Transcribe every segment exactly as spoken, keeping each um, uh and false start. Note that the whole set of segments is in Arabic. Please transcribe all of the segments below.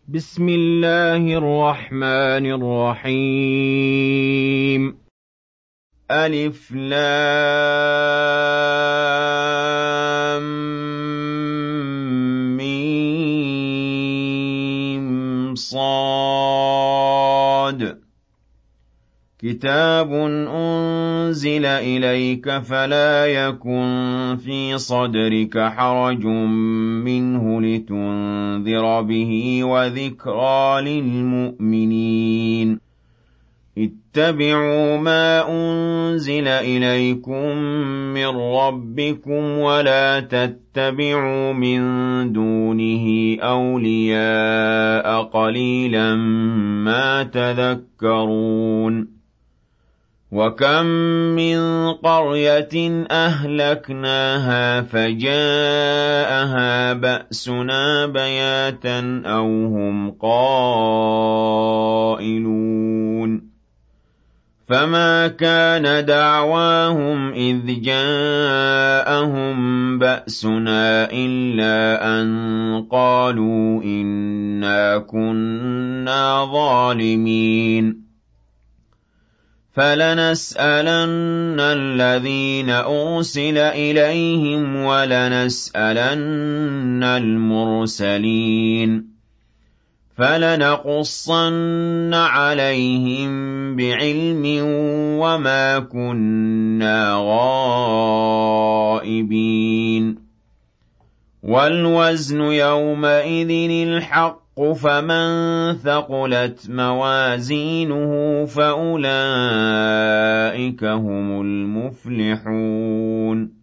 بسم الله الرحمن الرحيم ألف لام ميم صاد كتاب أنزل إليك فلا يكن في صدرك حرج منه لتنذر به وذكرى للمؤمنين اتبعوا ما أنزل إليكم من ربكم ولا تتبعوا من دونه أولياء قليلا ما تذكرون وكم من قرية أهلكناها فجاءها بأسنا بياتا أو هم قائلون فما كان دعواهم إذ جاءهم بأسنا إلا أن قالوا إنا كنا ظالمين فلنسألن الذين أرسل إليهم ولنسألن المرسلين فلنقصن عليهم بعلم وما كنا غائبين والوزن يومئذ الحق فمن ثقلت موازينه فأولئك هم المفلحون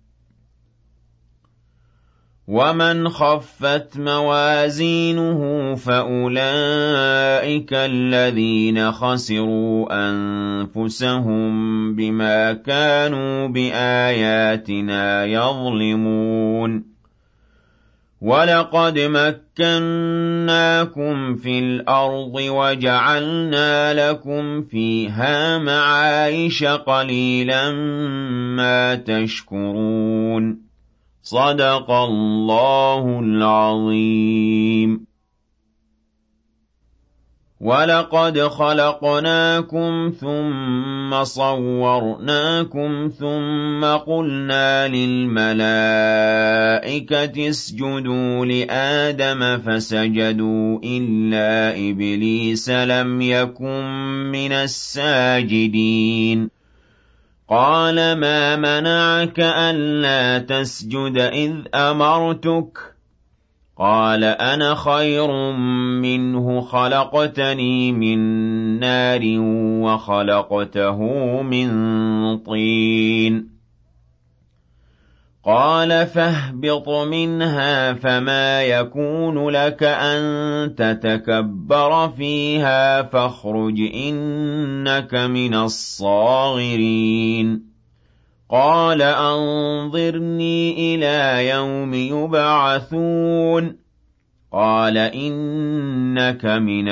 ومن خفت موازينه فأولئك الذين خسروا أنفسهم بما كانوا بآياتنا يظلمون وَلَقَدْ مَكَّنَّاكُمْ فِي الْأَرْضِ وَجَعَلْنَا لَكُمْ فِيهَا مَعَايِشَ قَلِيلًا مَا تَشْكُرُونَ صدق الله العظيم وَلَقَدْ خَلَقْنَاكُمْ ثُمَّ صَوَّرْنَاكُمْ ثُمَّ قُلْنَا لِلْمَلَائِكَةِ اسْجُدُوا لِآدَمَ فَسَجَدُوا إِلَّا إِبْلِيسَ لَمْ يَكُن مِّنَ السَّاجِدِينَ قَالَ مَا مَنَعَكَ أَلَّا تَسْجُدَ إِذْ أَمَرْتُكَ قال أنا خير منه خلقتني من نار وخلقته من طين قال فاهبط منها فما يكون لك أن تتكبر فيها فاخرج إنك من الصاغرين قال أنظرني إلى يوم يبعثون قال إنك من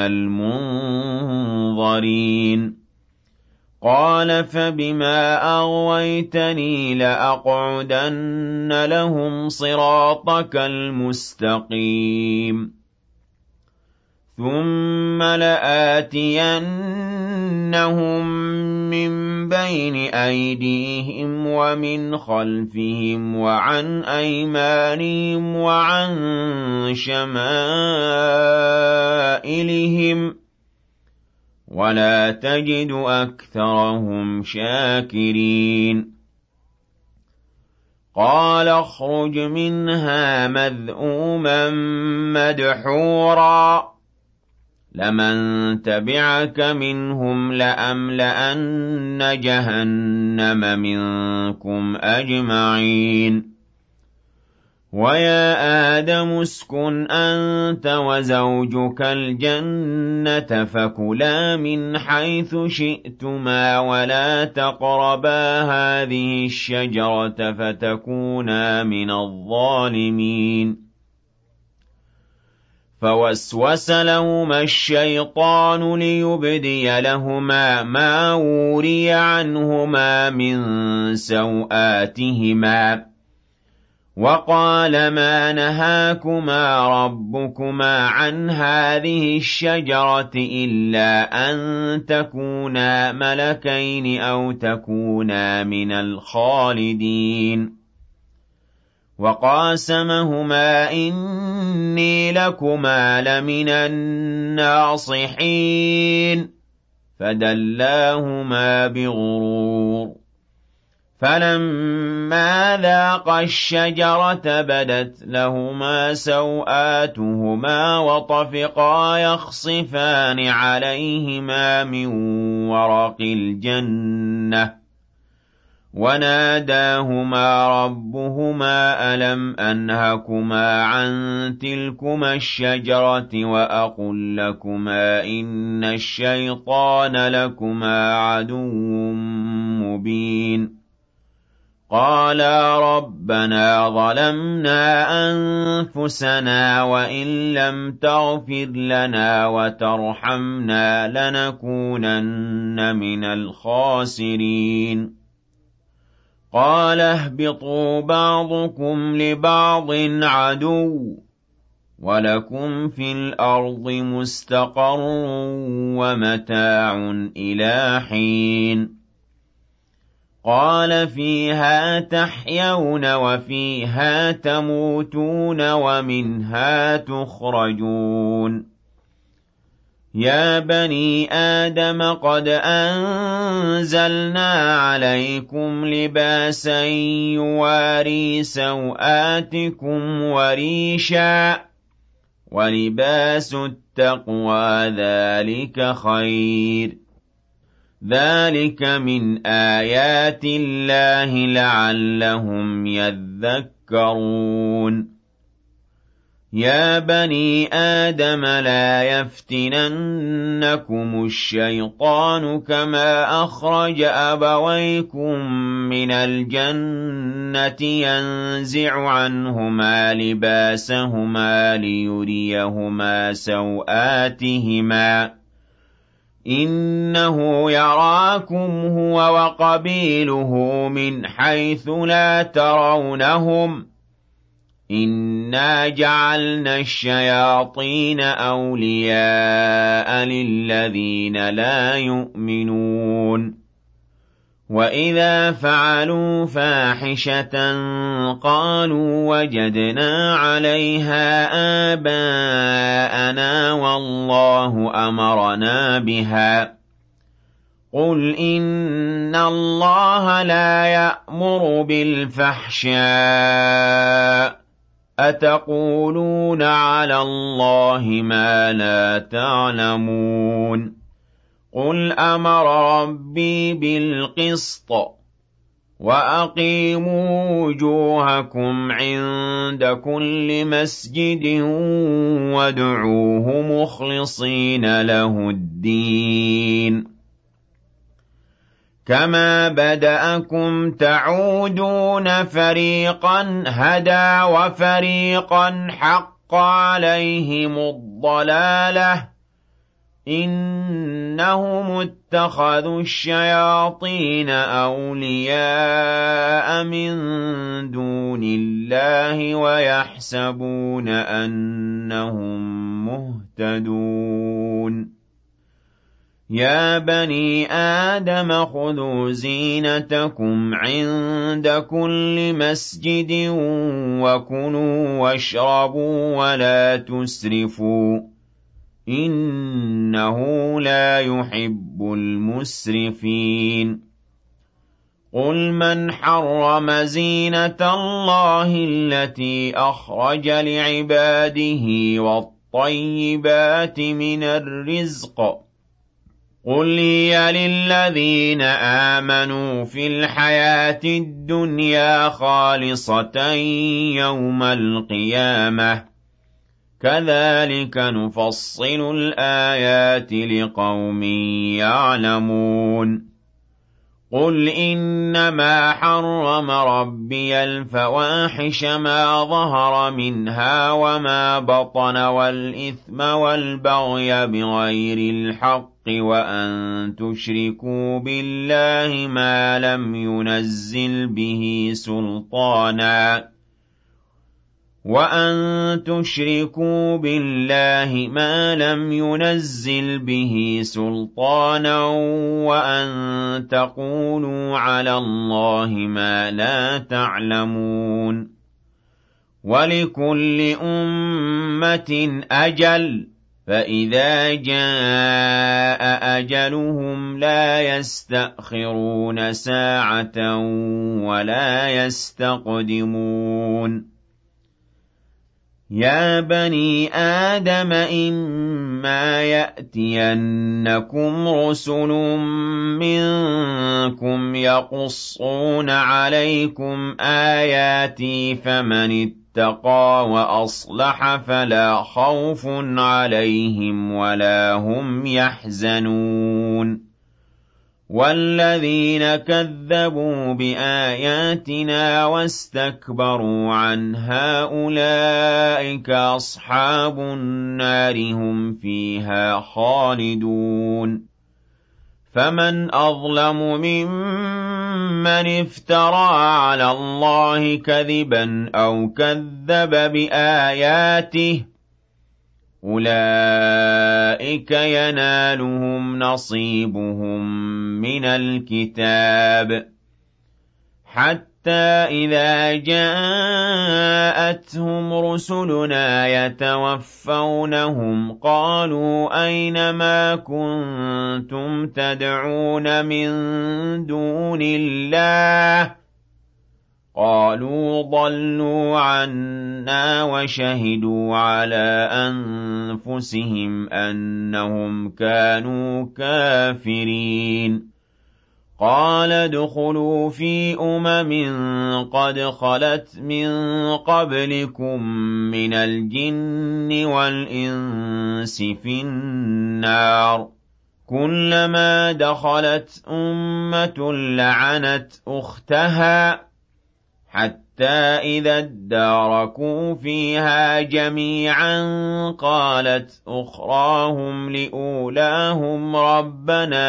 المنظرين قال فبما أغويتني لأقعدن لهم صراطك المستقيم ثم لآتينهم من بين أيديهم ومن خلفهم وعن أيمانهم وعن شمائلهم ولا تجد أكثرهم شاكرين قال اخرج منها مذءوما مدحورا لمن تبعك منهم لأملأن جهنم منكم أجمعين ويا آدم اسكن أنت وزوجك الجنة فكلا من حيث شئتما ولا تقربا هذه الشجرة فتكونا من الظالمين فوسوس لهما الشيطان ليبدي لهما ما وري عنهما من سوآتهما وقال ما نهاكما ربكما عن هذه الشجرة إلا أن تكونا ملكين أو تكونا من الخالدين وقاسمهما إني لكما لمن الناصحين فدلاهما بغرور فلما ذاقا الشجرة بدت لهما سوآتهما وطفقا يخصفان عليهما من ورق الجنة وناداهما ربهما ألم أنهكما عن تلكما الشجرة وأقل لكما إن الشيطان لكما عدو مبين قالا ربنا ظلمنا أنفسنا وإن لم تغفر لنا وترحمنا لنكونن من الخاسرين قال اهبطوا بعضكم لبعض عدو ولكم في الأرض مستقر ومتاع إلى حين قال فيها تحيون وفيها تموتون ومنها تخرجون يا بني آدم قد أنزلنا عليكم لباسا يواري سوآتكم وريشا ولباس التقوى ذلك خير ذلك من آيات الله لعلهم يذكرون يا بني آدم لا يفتننكم الشيطان كما أخرج أبويكم من الجنة ينزع عنهما لباسهما ليريهما سوآتهما إنه يراكم هو وقبيله من حيث لا ترونهم إنا جعلنا الشياطين أولياء للذين لا يؤمنون وإذا فعلوا فاحشة قالوا وجدنا عليها آباءنا والله أمرنا بها قل إن الله لا يأمر بالفحشاء أتقولون على الله ما لا تعلمون قل أمر ربي بالقسط وأقيموا وجوهكم عند كل مسجد وادعوه مخلصين له الدين كما بدأكم تعودون فريقا هدى وفريقا حق عليهم الضلالة إنهم اتخذوا الشياطين أولياء من دون الله ويحسبون أنهم مهتدون يا بني آدم خذوا زينتكم عند كل مسجد وكلوا واشربوا ولا تسرفوا إنه لا يحب المسرفين قل من حرم زينة الله التي أخرج لعباده والطيبات من الرزق قل هي للذين آمنوا في الحياة الدنيا خالصة يوم القيامة كذلك نفصل الآيات لقوم يعلمون قل إنما حرم ربي الفواحش ما ظهر منها وما بطن والإثم والبغي بغير الحق وأن تشركوا بالله ما لم ينزل به سلطانا وَأَن تُشْرِكُوا بِاللَّهِ مَا لَمْ يُنَزِّلْ بِهِ سُلْطَانًا وَأَن تَقُولُوا عَلَى اللَّهِ مَا لَا تَعْلَمُونَ وَلِكُلِّ أُمَّةٍ أَجَلٌ فَإِذَا جَاءَ أَجَلُهُمْ لَا يَسْتَأْخِرُونَ سَاعَةً وَلَا يَسْتَقْدِمُونَ يَا بَنِي آدَمَ إِمَّا يَأْتِيَنَّكُمْ رُسُلٌ مِّنكُمْ يَقُصُّونَ عَلَيْكُمْ آيَاتِي فَمَنِ اتَّقَىٰ وَأَصْلَحَ فَلَا خَوْفٌ عَلَيْهِمْ وَلَا هُمْ يَحْزَنُونَ وَالَّذِينَ كَذَّبُوا بِآيَاتِنَا وَاسْتَكْبَرُوا عَنْهَا أُولَٰئِكَ أَصْحَابُ النَّارِ هُمْ فِيهَا خَالِدُونَ فَمَنْ أَظْلَمُ مِمَّنِ افْتَرَىٰ عَلَى اللَّهِ كَذِبًا أَوْ كَذَّبَ بِآيَاتِهِ أُولَٰئِكَ يَنَالُهُمْ نَصِيبُهُم مِّنَ الْكِتَابِ حَتَّىٰ إِذَا جَاءَتْهُمْ رُسُلُنَا يَتَوَفَّوْنَهُمْ قَالُوا أَيْنَ مَا كُنتُمْ تَدْعُونَ مِن دُونِ اللَّهِ قَالُوا ضَلُّوا عَنَّا وَشَهِدُوا عَلَىٰ أَنفُسِهِمْ أَنَّهُمْ كَانُوا كَافِرِينَ قَالَ ادْخُلُوا فِي أُمَمٍ قَدْ خَلَتْ مِن قَبْلِكُم مِّنَ الْجِنِّ وَالْإِنسِ فِي النَّارِ كُلَّمَا دَخَلَتْ أُمَّةٌ لَّعَنَتْ أُخْتَهَا حَتَّىٰ إِذَا ادَّارَكُوا فِيهَا جَمِيعًا قَالَتْ أُخْرَاهُمْ لِأُولَاهُمْ رَبَّنَا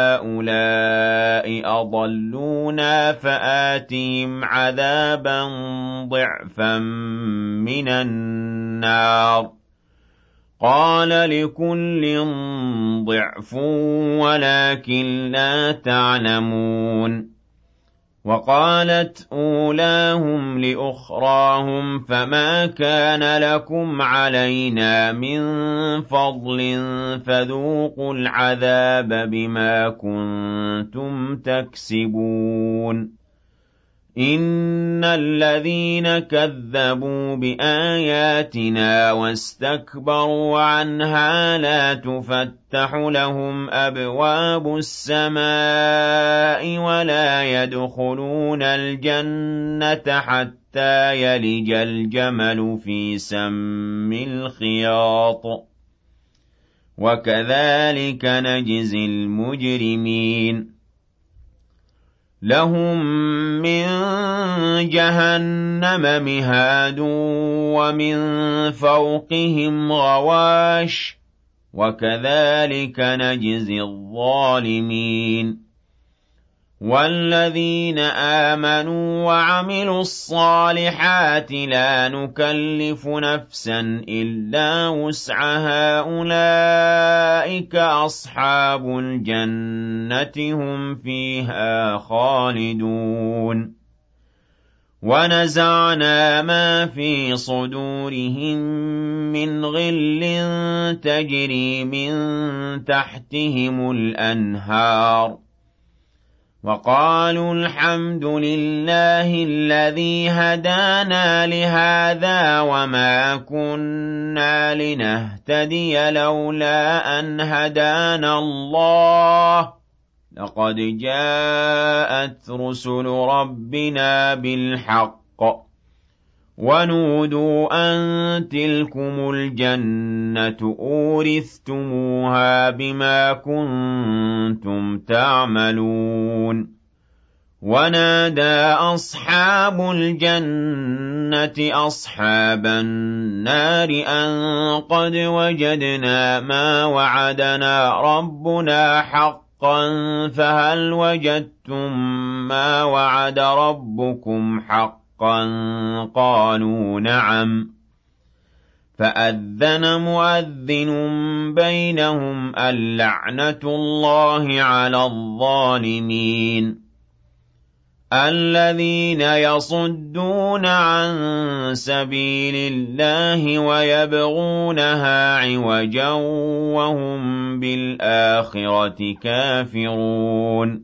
هَٰؤُلَاءِ أَضَلُّونَا فَآتِهِمْ عَذَابًا ضِعْفًا مِّنَ النَّارِ قَالَ لِكُلٍّ ضِعْفٌ وَلَٰكِن لَّا تَعْلَمُونَ وَقَالَتْ أُولَاهُمْ لِأُخْرَاهُمْ فَمَا كَانَ لَكُمْ عَلَيْنَا مِن فَضْلٍ فَذُوقُوا الْعَذَابَ بِمَا كُنتُمْ تَكْسِبُونَ إِنَّ الَّذِينَ كَذَّبُوا بِآيَاتِنَا وَاسْتَكْبَرُوا عَنْهَا لَا تُفَتَّحُ لَهُمْ أَبْوَابُ السَّمَاءِ وَلَا يَدْخُلُونَ الْجَنَّةَ حَتَّىٰ يَلِجَ الْجَمَلُ فِي سَمِّ الْخِيَاطِ وَكَذَٰلِكَ نَجْزِي الْمُجْرِمِينَ لَهُم مِّن جَهَنَّمَ مِهَادٌ وَمِن فَوْقِهِمْ غَوَاشٍ وَكَذَٰلِكَ نَجْزِي الظَّالِمِينَ وَالَّذِينَ آمَنُوا وَعَمِلُوا الصَّالِحَاتِ لَا نُكَلِّفُ نَفْسًا إِلَّا وُسْعَهَا أُولَٰئِكَ أَصْحَابُ الْجَنَّةِ هُمْ فِيهَا خَالِدُونَ وَنَزَعْنَا مَا فِي صُدُورِهِم مِّنْ غِلٍّ تَجْرِي مِن تَحْتِهِمُ الْأَنْهَارُ وَقَالُوا الْحَمْدُ لِلَّهِ الَّذِي هَدَانَا لِهَٰذَا وَمَا كُنَّا لِنَهْتَدِيَ لَوْلَا أَنْ هَدَانَا اللَّهُ لَقَدْ جَاءَتْ رُسُلُ رَبِّنَا بِالْحَقِّ وَنُودُوا أَن تِلْكُمُ الْجَنَّةُ أُورِثْتُمُوهَا بِمَا كُنتُمْ تَعْمَلُونَ وَنَادَىٰ أَصْحَابُ الْجَنَّةِ أَصْحَابَ النَّارِ أَن قَدْ وَجَدْنَا مَا وَعَدَنَا رَبُّنَا حَقًّا فَهَلْ وَجَدتُّم مَّا وَعَدَ رَبُّكُمْ حَقًّا حقا قالوا نعم فأذن مؤذن بينهم اللعنة الله على الظالمين الذين يصدون عن سبيل الله ويبغونها عوجا وهم بالآخرة كافرون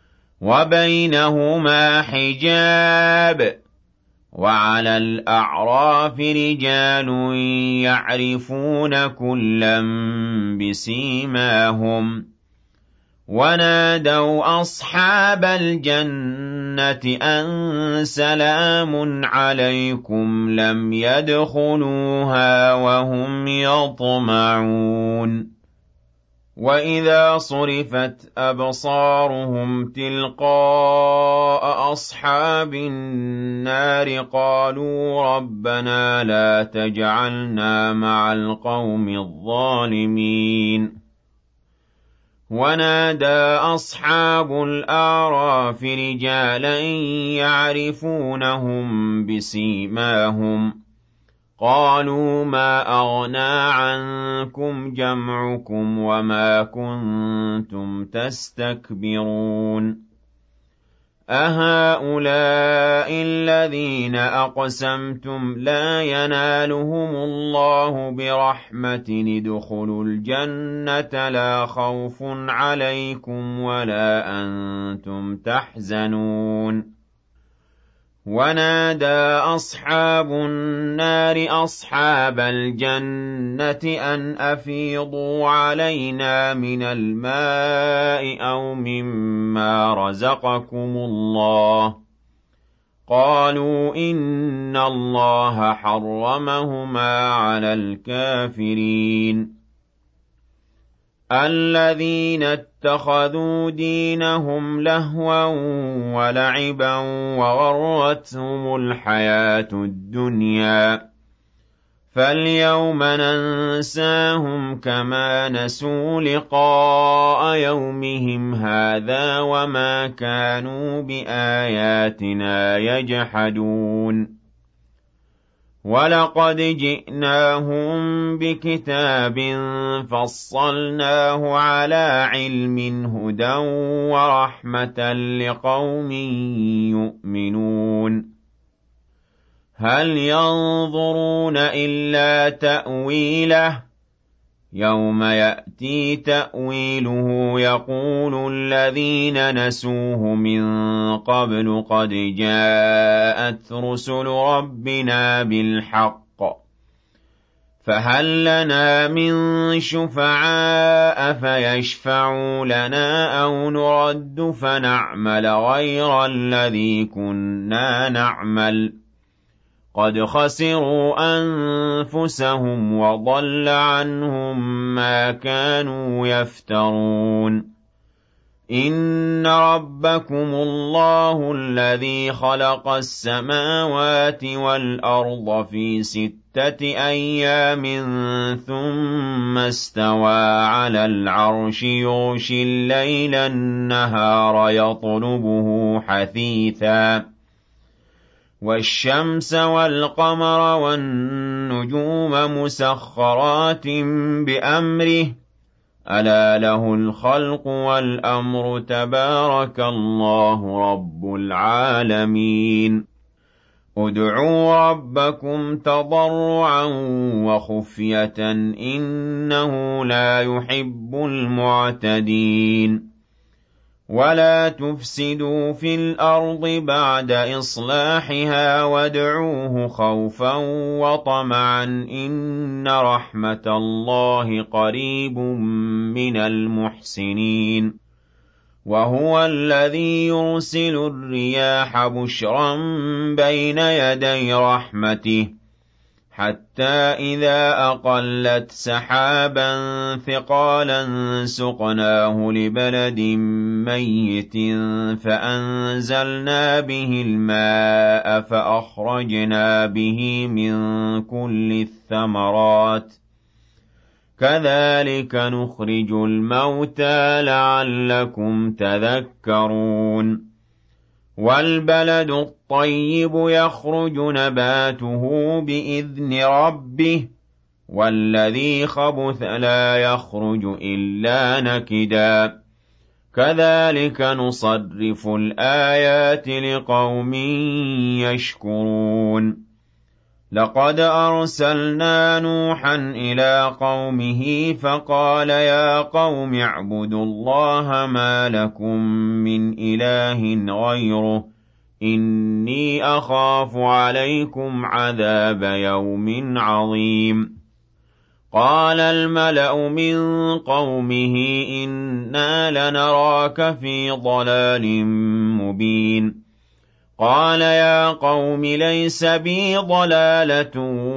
وبينهما حجاب وعلى الأعراف رجال يعرفون كلا بسيماهم ونادوا أصحاب الجنة أن سلام عليكم لم يدخلوها وهم يطمعون وإذا صرفت أبصارهم تلقاء أصحاب النار قالوا ربنا لا تجعلنا مع القوم الظالمين ونادى أصحاب الأعراف رجالا يعرفونهم بسيماهم قالوا ما أغنى عنكم جمعكم وما كنتم تستكبرون أهؤلاء الذين أقسمتم لا ينالهم الله برحمة ادخلوا الجنة لا خوف عليكم ولا أنتم تحزنون ونادى أصحاب النار أصحاب الجنة أن أفيضوا علينا من الماء أو مما رزقكم الله قالوا إن الله حرمهما على الكافرين الذين اتخذوا دينهم لهوا ولعبا وغرتهم الحياة الدنيا فاليوم ننساهم كما نسوا لقاء يومهم هذا وما كانوا بآياتنا يجحدون ولقد جئناهم بكتاب فصلناه على علم هدى ورحمة لقوم يؤمنون هل ينظرون إلا تأويله يوم يأتي تأويله يقول الذين نسوه من قبل قد جاءت رسل ربنا بالحق فهل لنا من شفعاء فيشفعوا لنا أو نرد فنعمل غير الذي كنا نعمل قد خسروا أنفسهم وضل عنهم ما كانوا يفترون إن ربكم الله الذي خلق السماوات والأرض في ستة أيام ثم استوى على العرش يغشي الليل النهار يطلبه حثيثا والشمس والقمر والنجوم مسخرات بأمره ألا له الخلق والأمر تبارك الله رب العالمين ادعوا ربكم تضرعا وخفية إنه لا يحب المعتدين ولا تفسدوا في الأرض بعد إصلاحها وادعوه خوفا وطمعا إن رحمة الله قريب من المحسنين وهو الذي يرسل الرياح بشرا بين يدي رحمته حتى إذا أقلت سحابا ثقالا سقناه لبلد ميت فأنزلنا به الماء فأخرجنا به من كل الثمرات كذلك نخرج الموتى لعلكم تذكرون وَالْبَلَدُ الطَّيِّبُ يَخْرُجُ نَبَاتُهُ بِإِذْنِ رَبِّهِ وَالَّذِي خَبُثَ لَا يَخْرُجُ إِلَّا نَكِدًا كَذَلِكَ نُصَرِّفُ الْآيَاتِ لِقَوْمٍ يَشْكُرُونَ لَقَدْ أَرْسَلْنَا نُوحًا إِلَىٰ قَوْمِهِ فَقَالَ يَا قَوْمِ اعْبُدُوا اللَّهَ مَا لَكُم مِّنْ إِلَٰهٍ غَيْرُهُ إِنِّي أَخَافُ عَلَيْكُمْ عَذَابَ يَوْمٍ عَظِيمٍ قَالَ الْمَلَأُ مِن قَوْمِهِ إِنَّا لَنَرَاكَ فِي ضَلَالٍ مُّبِينٍ قَالَ يَا قَوْمِ لَيْسَ بِي ضَلَالَةٌ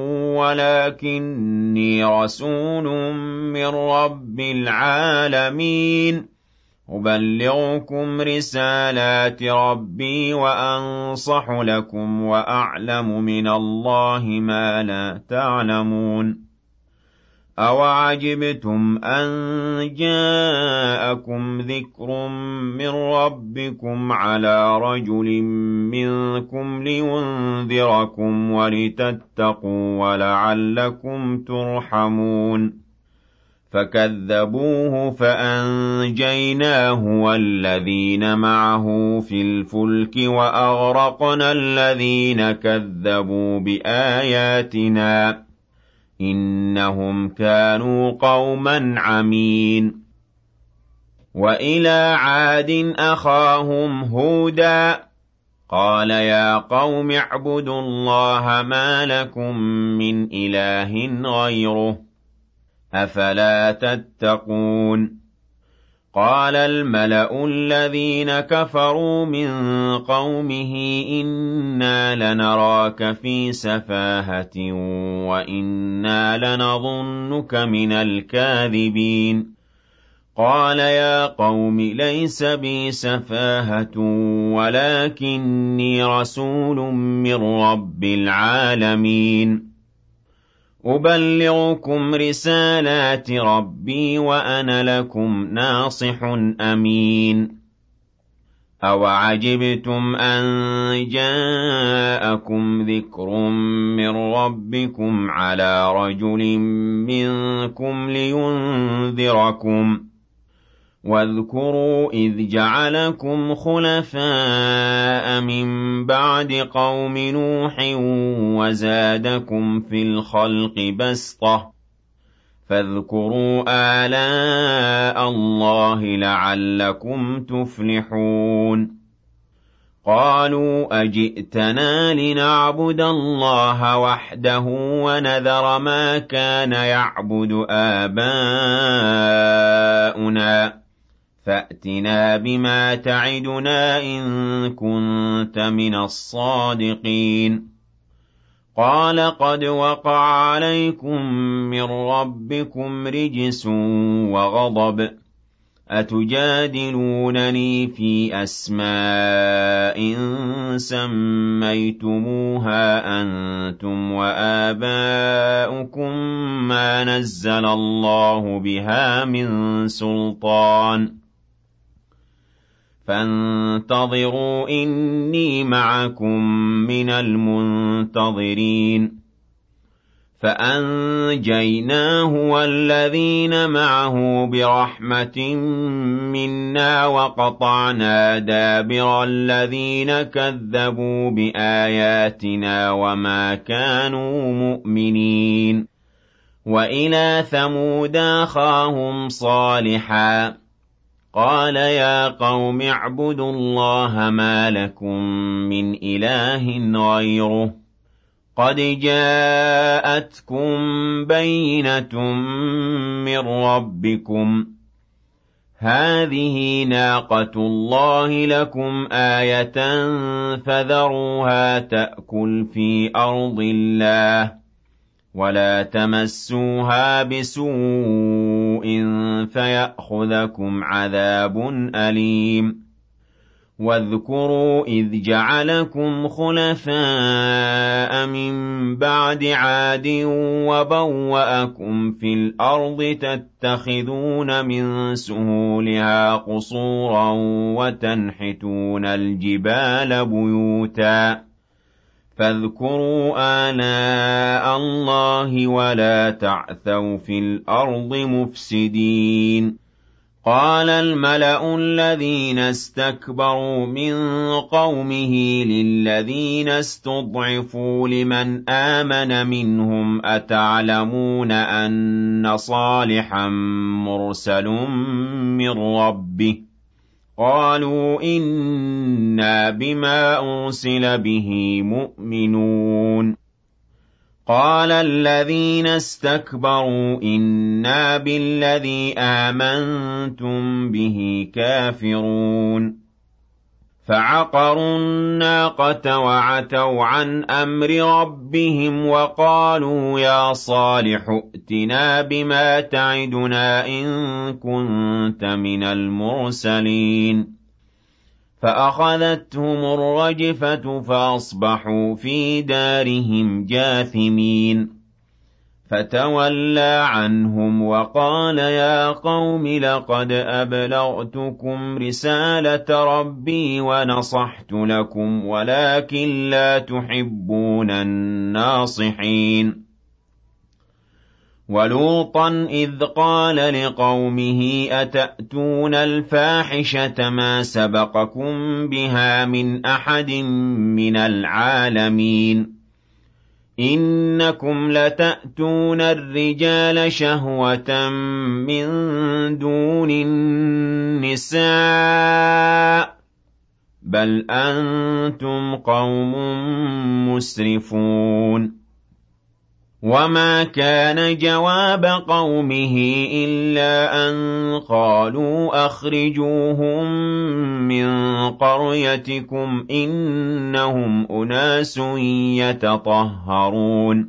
وَلَٰكِنِّي رَسُولٌ مِّن رَّبِّ الْعَالَمِينَ أُبَلِّغُكُمْ رِسَالَاتِ رَبِّي وَأَنصَحُ لَكُمْ وَأَعْلَمُ مِنَ اللَّهِ مَا لَا تَعْلَمُونَ أَوَعَجِبْتُمْ أَن جَاءَكُمْ ذِكْرٌ مِّن رَّبِّكُمْ عَلَىٰ رَجُلٍ مِّنكُمْ لِيُنذِرَكُمْ وَلِتَتَّقُوا وَلَعَلَّكُمْ تُرْحَمُونَ فَكَذَّبُوهُ فَأَنجَيْنَاهُ وَالَّذِينَ مَعَهُ فِي الْفُلْكِ وَأَغْرَقْنَا الَّذِينَ كَذَّبُوا بِآيَاتِنَا إِنَّهُمْ كَانُوا قَوْمًا عَمِينَ وَإِلَىٰ عَادٍ أَخَاهُمْ هُودًا قَالَ يَا قَوْمِ اعْبُدُوا اللَّهَ مَا لَكُم مِّنْ إِلَٰهٍ غَيْرُهُ أَفَلَا تَتَّقُونَ قَالَ الْمَلَأُ الَّذِينَ كَفَرُوا مِن قَوْمِهِ إِنَّا لَنَرَاكَ فِي سَفَاهَةٍ وَإِنَّا لَنَظُنُّكَ مِنَ الْكَاذِبِينَ قَالَ يَا قَوْمِ لَيْسَ بِي سَفَاهَةٌ وَلَٰكِنِّي رَسُولٌ مِّن رَّبِّ الْعَالَمِينَ أُبَلِّغُكُمْ رِسَالَاتِ رَبِّي وَأَنَا لَكُمْ نَاصِحٌ أَمِينٌ أَوَعَجِبْتُمْ أَن جَاءَكُمْ ذِكْرٌ مِّن رَّبِّكُمْ عَلَىٰ رَجُلٍ مِّنكُمْ لِيُنذِرَكُمْ وَاذْكُرُوا إِذْ جَعَلَكُمْ خُلَفَاءَ مِن بَعْدِ قَوْمِ نُوحٍ وَزَادَكُمْ فِي الْخَلْقِ بَسْطَةً فَاذْكُرُوا آلَاءَ اللَّهِ لَعَلَّكُمْ تُفْلِحُونَ قَالُوا أَجِئْتَنَا لِنَعْبُدَ اللَّهَ وَحْدَهُ وَنَذَرَ مَا كَانَ يَعْبُدُ آبَاؤُنَا فَأْتِنَا بِمَا تَعِدُنَا إِن كُنتَ مِنَ الصَّادِقِينَ قَالَ قَدْ وَقَعَ عَلَيْكُم مِّن رَّبِّكُمْ رِجْسٌ وَغَضَبٌ أَتُجَادِلُونَنِي فِي أَسْمَاءٍ سَمَّيْتُمُوهَا أَنتُمْ وَآبَاؤُكُم مَّا نَزَّلَ اللَّهُ بِهَا مِن سُلْطَانٍ فَانتَظِرُوا إِنِّي مَعَكُم مِّنَ الْمُنتَظِرِينَ فَأَنجَيْنَاهُ وَالَّذِينَ مَعَهُ بِرَحْمَةٍ مِّنَّا وَقَطَعْنَا دَابِرَ الَّذِينَ كَذَّبُوا بِآيَاتِنَا وَمَا كَانُوا مُؤْمِنِينَ وَإِلَىٰ ثَمُودَ أَخَاهُمْ صَالِحًا قَالَ يَا قَوْمِ اعْبُدُوا اللَّهَ مَا لَكُم مِّنْ إِلَٰهٍ غَيْرُهُ قَدْ جَاءَتْكُم بَيِّنَةٌ مِّن رَّبِّكُمْ هَٰذِهِ نَاقَةُ اللَّهِ لَكُمْ آيَةً فَذَرُوهَا تَأْكُلْ فِي أَرْضِ اللَّهِ وَلَا تَمَسُّوهَا بِسُوءٍ فَيَأْخُذَكُمْ عَذَابٌ أَلِيمٌ واذكروا إذ جعلكم خلفاء من بعد عاد وبوأكم في الأرض تتخذون من سهولها قصورا وتنحتون الجبال بيوتا فاذكروا آلاء الله ولا تعثوا في الأرض مفسدين قال الملأ الذين استكبروا من قومه للذين استضعفوا لمن آمن منهم أتعلمون أن صالحا مرسل من ربه قالوا إنا بما أرسل به مؤمنون قال الذين استكبروا إنا بالذي آمنتم به كافرون فعقروا الناقة وعتوا عن أمر ربهم وقالوا يا صالح ائتنا بما تعدنا إن كنت من المرسلين فأخذتهم الرجفة فأصبحوا في دارهم جاثمين فتولى عنهم وقال يا قوم لقد أبلغتكم رسالة ربي ونصحت لكم ولكن لا تحبون الناصحين ولوطا إذ قال لقومه أتأتون الفاحشة ما سبقكم بها من أحد من العالمين إنكم لتأتون الرجال شهوة من دون النساء بل أنتم قوم مسرفون وما كان جواب قومه إلا أن قالوا أخرجوهم من قريتكم إنهم أناس يتطهرون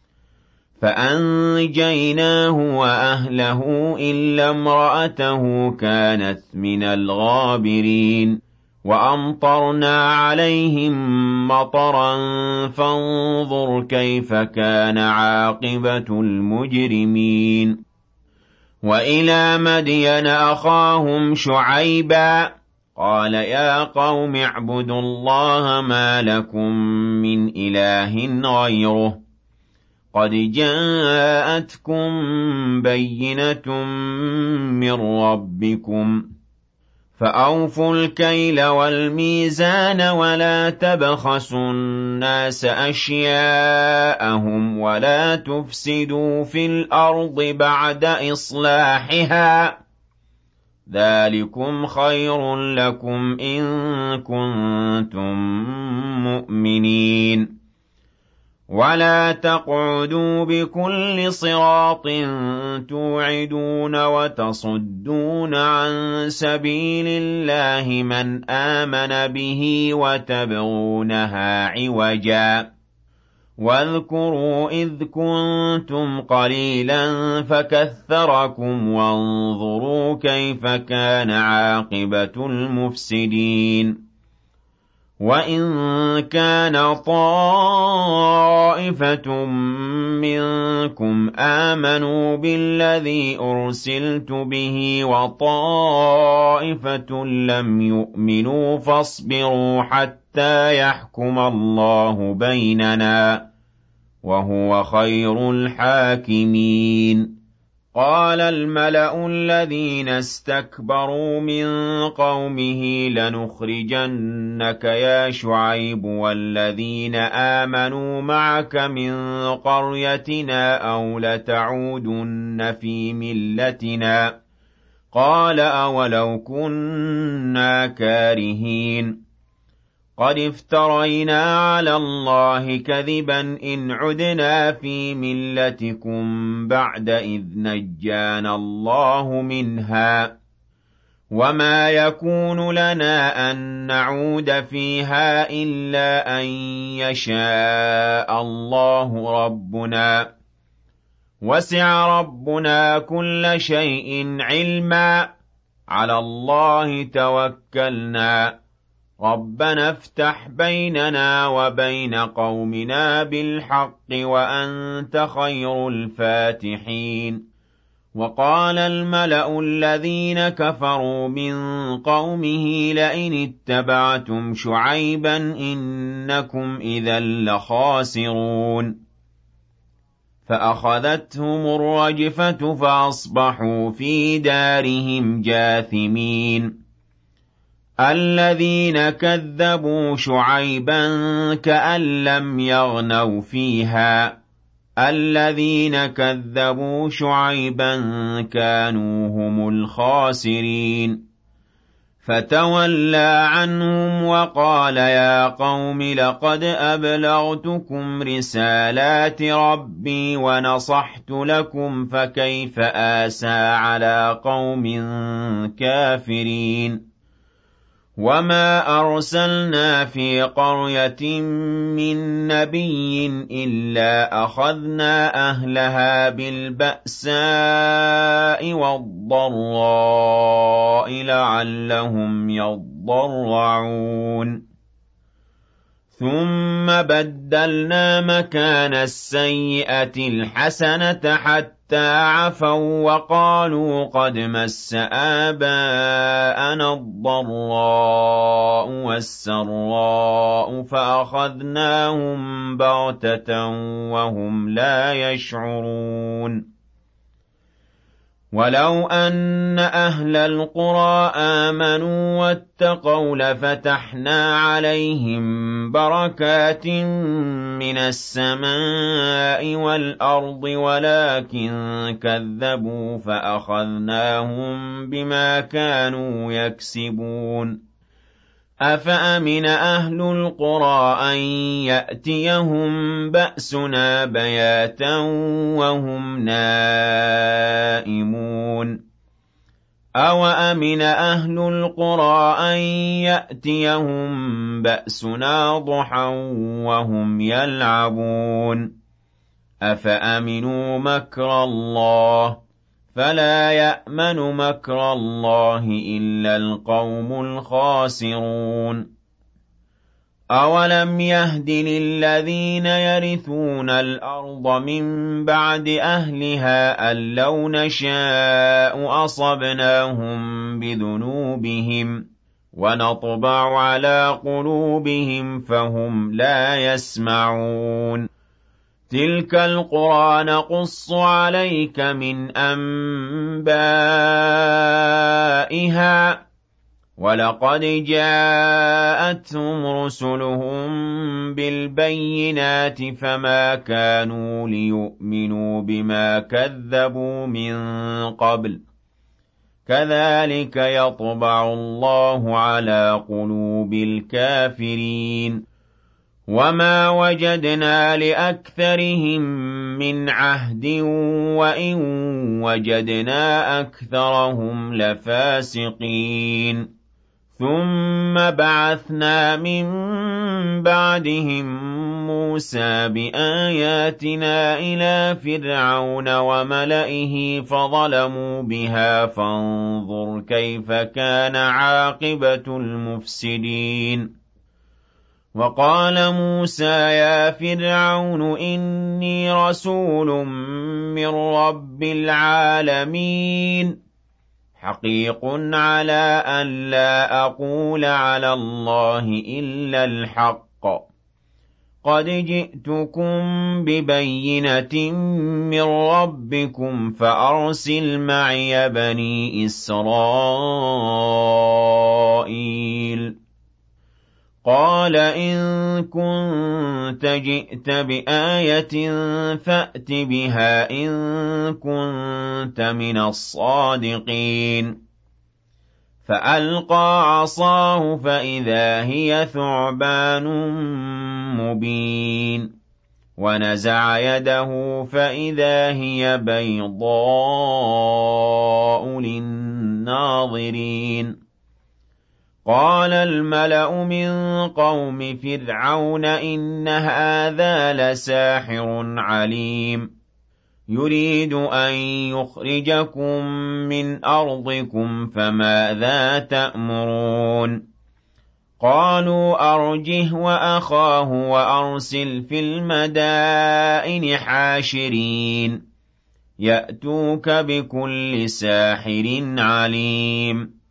فأنجيناه وأهله إلا امرأته كانت من الغابرين وأمطرنا عليهم مطرا فانظر كيف كان عاقبة المجرمين وإلى مدين أخاهم شعيبا قال يا قوم اعبدوا الله ما لكم من إله غيره قد جاءتكم بينة من ربكم فأوفوا الكيل والميزان ولا تبخسوا الناس أشياءهم ولا تفسدوا في الأرض بعد إصلاحها ذلكم خير لكم إن كنتم مؤمنين ولا تقعدوا بكل صراط توعدون وتصدون عن سبيل الله من آمن به وتبغونها عوجا واذكروا إذ كنتم قليلا فكثركم وانظروا كيف كان عاقبة المفسدين وَإِن كَانَ طَائِفَةٌ مِّنكُمْ آمَنُوا بِالَّذِي أُرْسِلْتُ بِهِ وَطَائِفَةٌ لَّمْ يُؤْمِنُوا فَاصْبِرُوا حَتَّىٰ يَحْكُمَ اللَّهُ بَيْنَنَا وَهُوَ خَيْرُ الْحَاكِمِينَ قال الملأ الذين استكبروا من قومه لنخرجنك يا شعيب والذين آمنوا معك من قريتنا أو لتعودن في ملتنا قال أولو كنا كارهين قد افترينا على الله كذبا إن عدنا في ملتكم بعد إذ نجانا الله منها وما يكون لنا أن نعود فيها إلا أن يشاء الله ربنا وسع ربنا كل شيء علما على الله توكلنا رَبَّنَا افْتَحْ بَيْنَنَا وَبَيْنَ قَوْمِنَا بِالْحَقِّ وَأَنتَ خَيْرُ الْفَاتِحِينَ وَقَالَ الْمَلَأُ الَّذِينَ كَفَرُوا مِن قَوْمِهِ لَئِنِ اتَّبَعْتُمْ شُعَيْبًا إِنَّكُمْ إِذًا لَّخَاسِرُونَ فَأَخَذَتْهُمُ الرَّجْفَةُ فَأَصْبَحُوا فِي دَارِهِمْ جَاثِمِينَ الَّذِينَ كَذَّبُوا شُعَيْبًا كَأَن لَّمْ يَغْنَوْا فِيهَا الَّذِينَ كَذَّبُوا شُعَيْبًا كَانُوا هُمُ الْخَاسِرِينَ فَتَوَلَّىٰ عَنْهُمْ وَقَالَ يَا قَوْمِ لَقَدْ أَبْلَغْتُكُمْ رِسَالَاتِ رَبِّي وَنَصَحْتُ لَكُمْ فَكَيْفَ آسَىٰ عَلَىٰ قَوْمٍ كَافِرِينَ وَمَا أَرْسَلْنَا فِي قَرْيَةٍ مِّن نَّبِيٍّ إِلَّا أَخَذْنَا أَهْلَهَا بِالْبَأْسَاءِ وَالضَّرَّاءِ لَعَلَّهُمْ يَضَّرَّعُونَ ثُمَّ بَدَّلْنَا مَكَانَ السَّيِّئَةِ الْحَسَنَةَ حَتَّىٰ عَفَوا وَّقَالُوا قَدْ مَسَّ آبَاءَنَا الضَّرَّاءُ وَالسَّرَّاءُ فَأَخَذْنَاهُم بَغْتَةً وَهُمْ لَا يَشْعُرُونَ وَلَوْ أَنَّ أَهْلَ الْقُرَىٰ آمَنُوا وَاتَّقَوْا لَفَتَحْنَا عَلَيْهِم بَرَكَاتٍ مِّنَ السَّمَاءِ وَالْأَرْضِ وَلَٰكِن كَذَّبُوا فَأَخَذْنَاهُم بِمَا كَانُوا يَكْسِبُونَ أَفَأَمِنَ أَهْلُ الْقُرَىٰ أَن يَأْتِيَهُم بَأْسُنَا بَيَاتًا وَهُمْ نَائِمُونَ أَوَأَمِنَ أَهْلُ الْقُرَىٰ أَن يَأْتِيَهُم بَأْسُنَا ضُحًى وَهُمْ يَلْعَبُونَ أَفَأَمِنُوا مَكْرَ اللَّهِ فَلَا يَأْمَنُ مَكْرَ اللَّهِ إِلَّا الْقَوْمُ الْخَاسِرُونَ أَوَلَمْ يَهْدِ لِلَّذِينَ يَرِثُونَ الْأَرْضَ مِن بَعْدِ أَهْلِهَا أَن لَّوْ نَشَاءُ أَصَبْنَاهُم بِذُنُوبِهِمْ وَنَطْبَعُ عَلَىٰ قُلُوبِهِمْ فَهُمْ لَا يَسْمَعُونَ تِلْكَ الْقُرَىٰ نَقُصُّ عَلَيْكَ مِنْ أَنبَائِهَا وَلَقَدْ جَاءَتْهُمْ رُسُلُهُم بِالْبَيِّنَاتِ فَمَا كَانُوا لِيُؤْمِنُوا بِمَا كَذَّبُوا مِن قَبْلُ كَذَٰلِكَ يَطْبَعُ اللَّهُ عَلَىٰ قُلُوبِ الْكَافِرِينَ وَمَا وَجَدْنَا لِأَكْثَرِهِم مِّنْ عَهْدٍ وَإِن وَجَدْنَا أَكْثَرَهُمْ لَفَاسِقِينَ ثُمَّ بَعَثْنَا مِن بَعْدِهِم مُّوسَىٰ بِآيَاتِنَا إِلَىٰ فِرْعَوْنَ وَمَلَئِهِ فَظَلَمُوا بِهَا فَانظُرْ كَيْفَ كَانَ عَاقِبَةُ الْمُفْسِدِينَ وَقَالَ مُوسَىٰ يَا فِرْعَوْنُ إِنِّي رَسُولٌ مِّن رَّبِّ الْعَالَمِينَ حَقِيقٌ عَلَىٰ أَن لَّا أَقُولَ عَلَى اللَّهِ إِلَّا الْحَقَّ قَدْ جِئْتُكُم بِبَيِّنَةٍ مِّن رَّبِّكُمْ فَأَرْسِلْ مَعِيَ بَنِي إِسْرَائِيلَ قَالَ إِن كُنتَ جِئْتَ بِآيَةٍ فَأْتِ بِهَا إِن كُنتَ مِنَ الصَّادِقِينَ فَأَلْقَىٰ عَصَاهُ فَإِذَا هِيَ ثُعْبَانٌ مُّبِينٌ وَنَزَعَ يَدَهُ فَإِذَا هِيَ بَيْضَاءُ لِلنَّاظِرِينَ قَالَ الْمَلَأُ مِن قَوْمِ فِرْعَوْنَ إِنَّ هَٰذَا لَسَاحِرٌ عَلِيمٌ يُرِيدُ أَن يُخْرِجَكُم مِّنْ أَرْضِكُمْ فَمَاذَا تَأْمُرُونَ قالوا أرجه وأخاه وأرسل في المدائن حاشرين يأتوك بكل ساحر عليم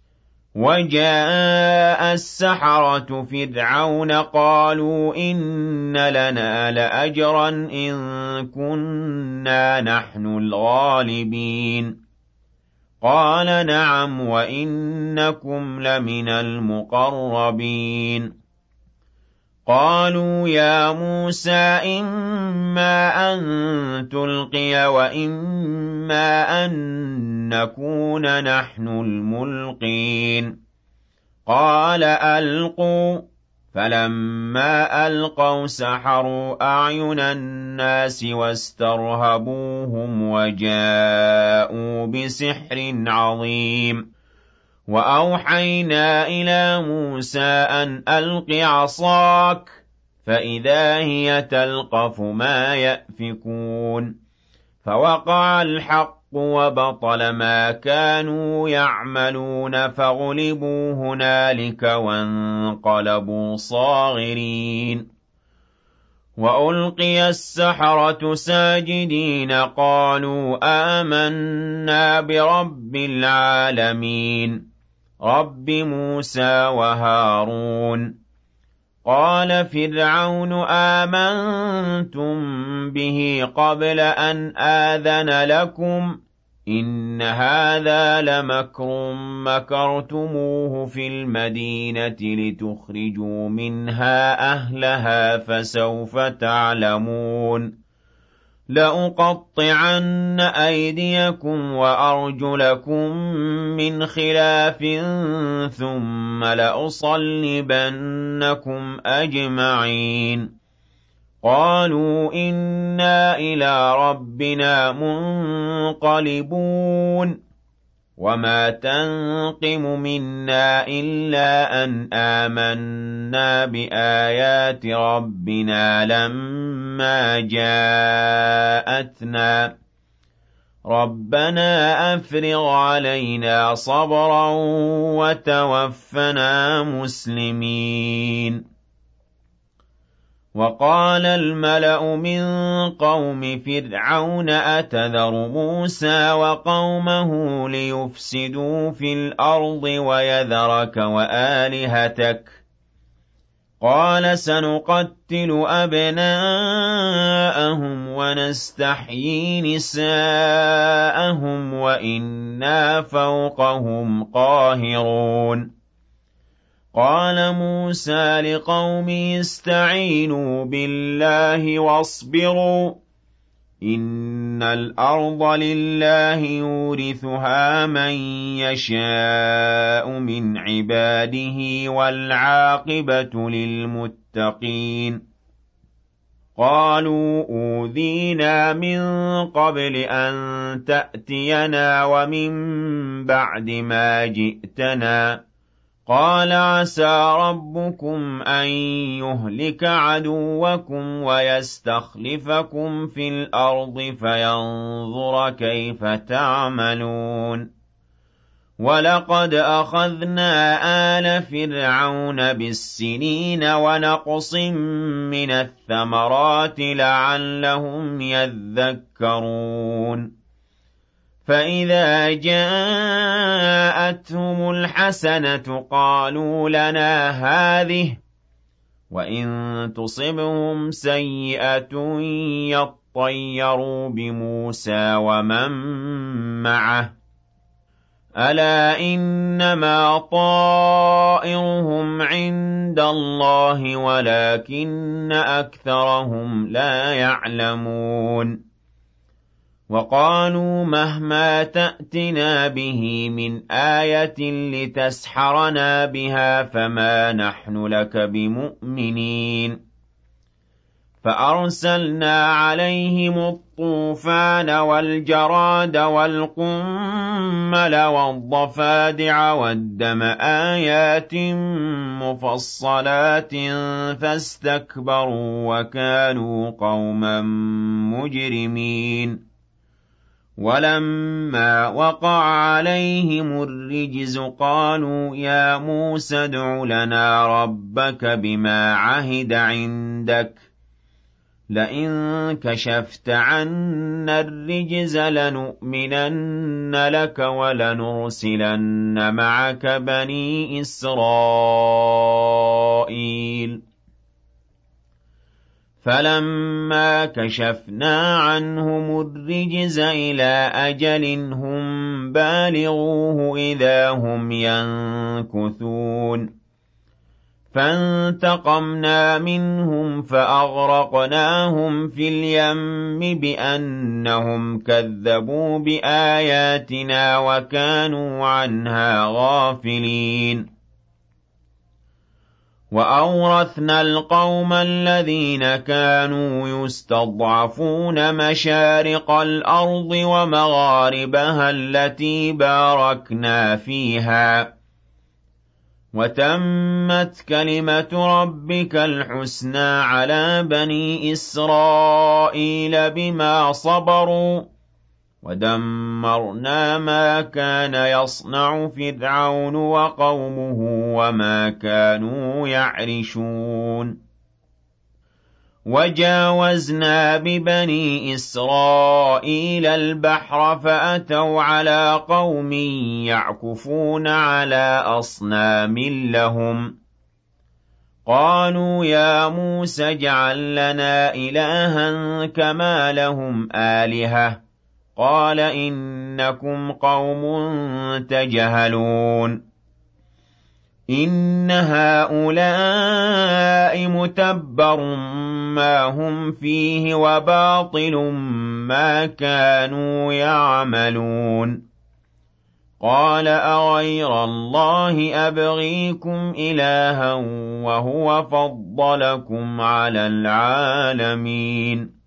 وجاء السحرة فرعون قالوا إن لنا لأجرا إن كنا نحن الغالبين قال نعم وإنكم لمن المقربين قالوا يا موسى إما أن تلقي وإما أن نكون نحن الملقين قال ألقوا فلما ألقوا سحروا أعين الناس واسترهبوهم وجاءوا بسحر عظيم وأوحينا إلى موسى أن ألق عصاك فإذا هي تلقف ما يأفكون فوقع الحق وبطل ما كانوا يعملون فغلبوا هنالك وانقلبوا صاغرين وألقي السحرة ساجدين قالوا آمنا برب العالمين رب موسى وهارون قال فرعون آمنتم به قبل أن آذن لكم إن هذا لمكر مكرتموه في المدينة لتخرجوا منها أهلها فسوف تعلمون لأقطعن أيديكم وأرجلكم من خلاف ثم لأصلبنكم أجمعين قالوا إنا إلى ربنا منقلبون وما تنقم منا إلا أن آمنا بآيات ربنا لما جاءتنا ربنا أفرغ علينا صبرا وتوفنا مسلمين وقال الملأ من قوم فرعون أتذر موسى وقومه ليفسدوا في الأرض ويذرك وآلهتك قال سنقتل أبناءهم ونستحيي نساءهم وإنا فوقهم قاهرون قال موسى لقومه استعينوا بالله واصبروا إن الأرض لله يورثها من يشاء من عباده والعاقبة للمتقين قالوا أوذينا من قبل أن تأتينا ومن بعد ما جئتنا قال عسى ربكم أن يهلك عدوكم ويستخلفكم في الأرض فينظر كيف تعملون ولقد أخذنا آل فرعون بالسنين ونقص من الثمرات لعلهم يذكرون فإذا جاءتهم الحسنة قالوا لنا هذه وإن تصبهم سيئة يطيروا بموسى ومن معه ألا إنما طائرهم عند الله ولكن أكثرهم لا يعلمون وقالوا مهما تأتنا به من آية لتسحرنا بها فما نحن لك بمؤمنين فأرسلنا عليهم الطوفان والجراد والقمل والضفادع والدم آيات مفصلات فاستكبروا وكانوا قوما مجرمين وَلَمَّا وَقَعَ عَلَيْهِمُ الرِّجْزُ قَالُوا يَا مُوسَى ادْعُ لَنَا رَبَّكَ بِمَا عَهِدَ عِندَكَ لَئِن كَشَفْتَ عَنَّا الرِّجْزَ لَنُؤْمِنَنَّ لَكَ وَلَنُرْسِلَنَّ مَعَكَ بَنِي إِسْرَائِيلَ فَلَمَّا كَشَفْنَا عَنْهُمُ الرِّجْزَ إِلَىٰ أَجَلٍ هُم بَالِغُوهُ إِذَا هُمْ يَنكُثُونَ فَانتَقَمْنَا مِنْهُمْ فَأَغْرَقْنَاهُمْ فِي الْيَمِّ بِأَنَّهُمْ كَذَّبُوا بِآيَاتِنَا وَكَانُوا عَنْهَا غَافِلِينَ وَأَوْرَثْنَا الْقَوْمَ الَّذِينَ كَانُوا يُسْتَضْعَفُونَ مَشَارِقَ الْأَرْضِ وَمَغَارِبَهَا الَّتِي بَارَكْنَا فِيهَا وَتَمَّتْ كَلِمَةُ رَبِّكَ الْحُسْنَىٰ عَلَىٰ بَنِي إِسْرَائِيلَ بِمَا صَبَرُوا وَدَمَّرْنَا مَا كَانَ يَصْنَعُ فِرْعَوْنُ وَقَوْمُهُ وَمَا كَانُوا يَعْرِشُونَ وَجَاوَزْنَا بِبَنِي إِسْرَائِيلَ الْبَحْرَ فَأَتَوْا عَلَىٰ قَوْمٍ يَعْكُفُونَ عَلَىٰ أَصْنَامٍ لَّهُمْ قَالُوا يَا مُوسَى اجْعَل لَّنَا إِلَٰهًا كَمَا لَهُمْ آلِهَةٌ قَالَ إِنَّكُمْ قَوْمٌ تَجْهَلُونَ إِنَّ هَٰؤُلَاءِ مُتَبَّرٌ مَّا هُمْ فِيهِ وَبَاطِلٌ مَّا كَانُوا يَعْمَلُونَ قَالَ أَغَيْرَ اللَّهِ أَبْغِيكُمْ إِلَٰهًا وَهُوَ فَضَّلَكُمْ عَلَى الْعَالَمِينَ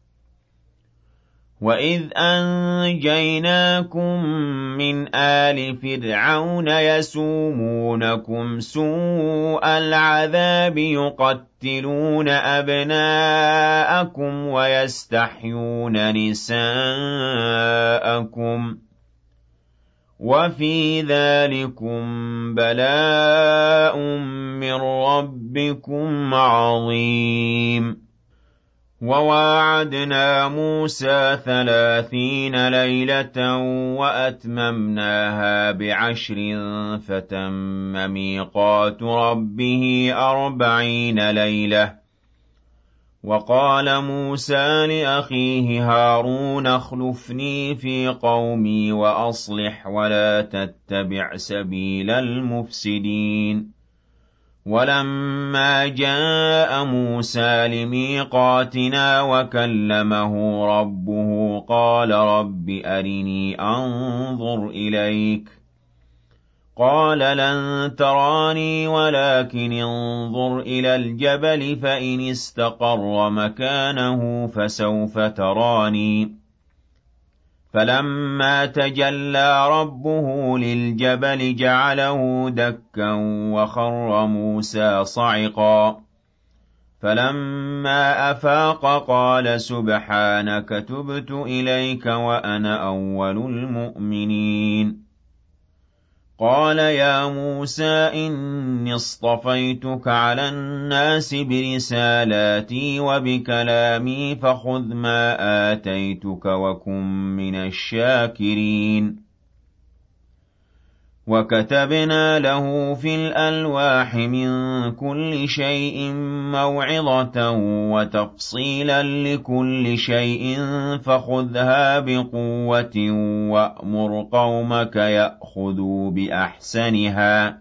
وَإِذْ أَنجَيْنَاكُم مِّنْ آلِ فِرْعَوْنَ يَسُومُونَكُمْ سُوءَ الْعَذَابِ يُقَتِّلُونَ أَبْنَاءَكُمْ وَيَسْتَحْيُونَ نِسَاءَكُمْ وَفِي ذَٰلِكُم بَلَاءٌ مِّن رَّبِّكُمْ عَظِيمٌ وَوَاعَدْنَا مُوسَىٰ ثَلَاثِينَ لَيْلَةً وَأَتْمَمْنَاهَا بِعَشْرٍ فَتَمَّ مِيقَاتُ رَبِّهِ أَرْبَعِينَ لَيْلَةً وَقَالَ مُوسَىٰ لِأَخِيهِ هَارُونَ اخْلُفْنِي فِي قَوْمِي وَأَصْلِحْ وَلَا تَتَّبِعْ سَبِيلَ الْمُفْسِدِينَ وَلَمَّا جَاءَ مُوسَىٰ لِمِيقَاتِنَا وَكَلَّمَهُ رَبُّهُ قَالَ رَبِّ أَرِنِي أَنظُرْ إِلَيْكَ قَالَ لَن تَرَانِي وَلَٰكِنِ انظُرْ إِلَى الْجَبَلِ فَإِنِ اسْتَقَرَّ مَكَانَهُ فَسَوْفَ تَرَانِي فَلَمَّا تَجَلَّىٰ رَبُّهُ لِلْجَبَلِ جَعَلَهُ دَكًّا وَخَرَّ مُوسَىٰ صَعِقًا فَلَمَّا أَفَاقَ قَالَ سُبْحَانَكَ تُبْتُ إِلَيْكَ وَأَنَا أَوَّلُ الْمُؤْمِنِينَ قَالَ يَا مُوسَىٰ إِنِّي اصْطَفَيْتُكَ عَلَى النَّاسِ بِرِسَالَاتِي وَبِكَلَامِي فَخُذْ مَا آتَيْتُكَ وَكُن مِّنَ الشَّاكِرِينَ وَكَتَبْنَا لَهُ فِي الْأَلْوَاحِ مِن كُلِّ شَيْءٍ مَّوْعِظَةً وَتَفْصِيلًا لِّكُلِّ شَيْءٍ فَخُذْهَا بِقُوَّةٍ وَأْمُرْ قَوْمَكَ يَأْخُذُوا بِأَحْسَنِهَا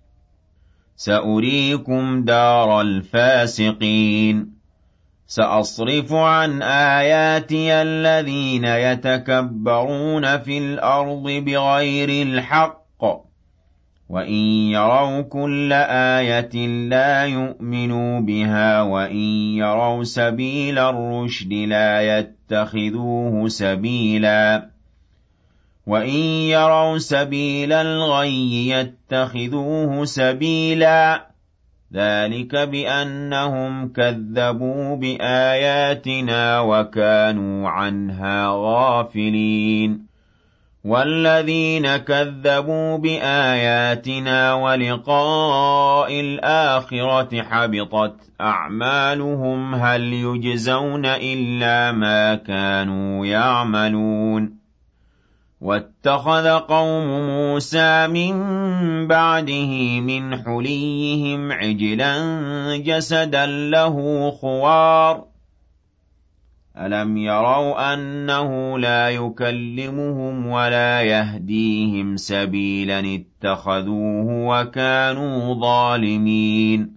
سَأُرِيكُمْ دَارَ الْفَاسِقِينَ سَأَصْرِفُ عَنْ آيَاتِيَ الَّذِينَ يَتَكَبَّرُونَ فِي الْأَرْضِ بِغَيْرِ الْحَقِّ وَإِن يَرَوْا كُلَّ آيَةٍ لَّا يُؤْمِنُوا بِهَا وَإِن يَرَوْا سَبِيلَ الرُّشْدِ لَا يَتَّخِذُوهُ سَبِيلًا وَإِن يَرَوْا سَبِيلَ الْغَيِّ يَتَّخِذُوهُ سَبِيلًا ذلك بأنهم كذبوا بآياتنا وكانوا عنها غافلين والذين كذبوا بآياتنا ولقاء الآخرة حبطت أعمالهم هل يجزون إلا ما كانوا يعملون واتخذ قوم موسى من بعده من حليهم عجلا جسدا له خوار ألم يروا أنه لا يكلمهم ولا يهديهم سبيلا اتخذوه وكانوا ظالمين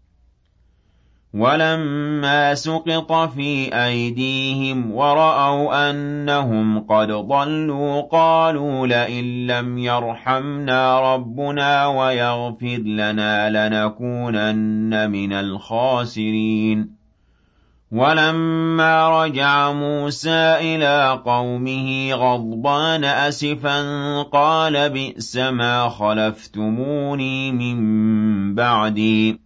ولما سقط في أيديهم ورأوا أنهم قد ضلوا قالوا لئن لم يرحمنا ربنا ويغفر لنا لنكونن من الخاسرين ولما رجع موسى إلى قومه غضبان أسفا قال بئس ما خلفتموني من بعدي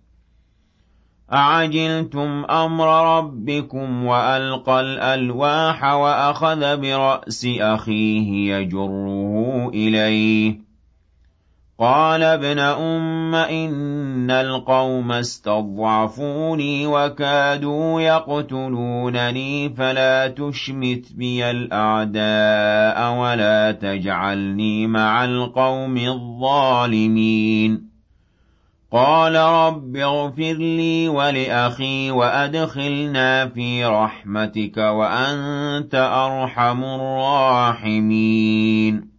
أعجلتم أمر ربكم وألقى الألواح وأخذ برأس أخيه يجره إليه قال ابن أم إن القوم استضعفوني وكادوا يقتلونني فلا تشمت بي الأعداء ولا تجعلني مع القوم الظالمين قال رب اغفر لي ولأخي وأدخلنا في رحمتك وأنت أرحم الراحمين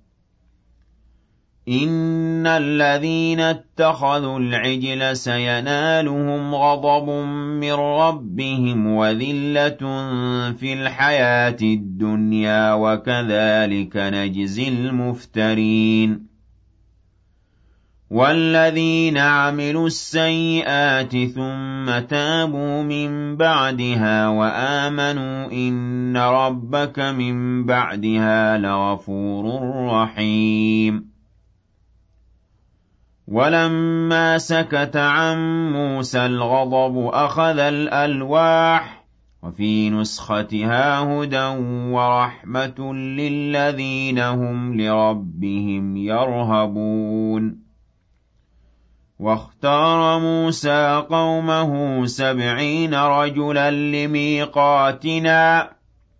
إن الذين اتخذوا العجل سينالهم غضب من ربهم وذلة في الحياة الدنيا وكذلك نجزي المفترين والذين عملوا السيئات ثم تابوا من بعدها وآمنوا إن ربك من بعدها لغفور رحيم ولما سكت عن موسى الغضب أخذ الألواح وفي نسختها هدى ورحمة للذين هم لربهم يرهبون واختار موسى قومه سبعين رجلا لميقاتنا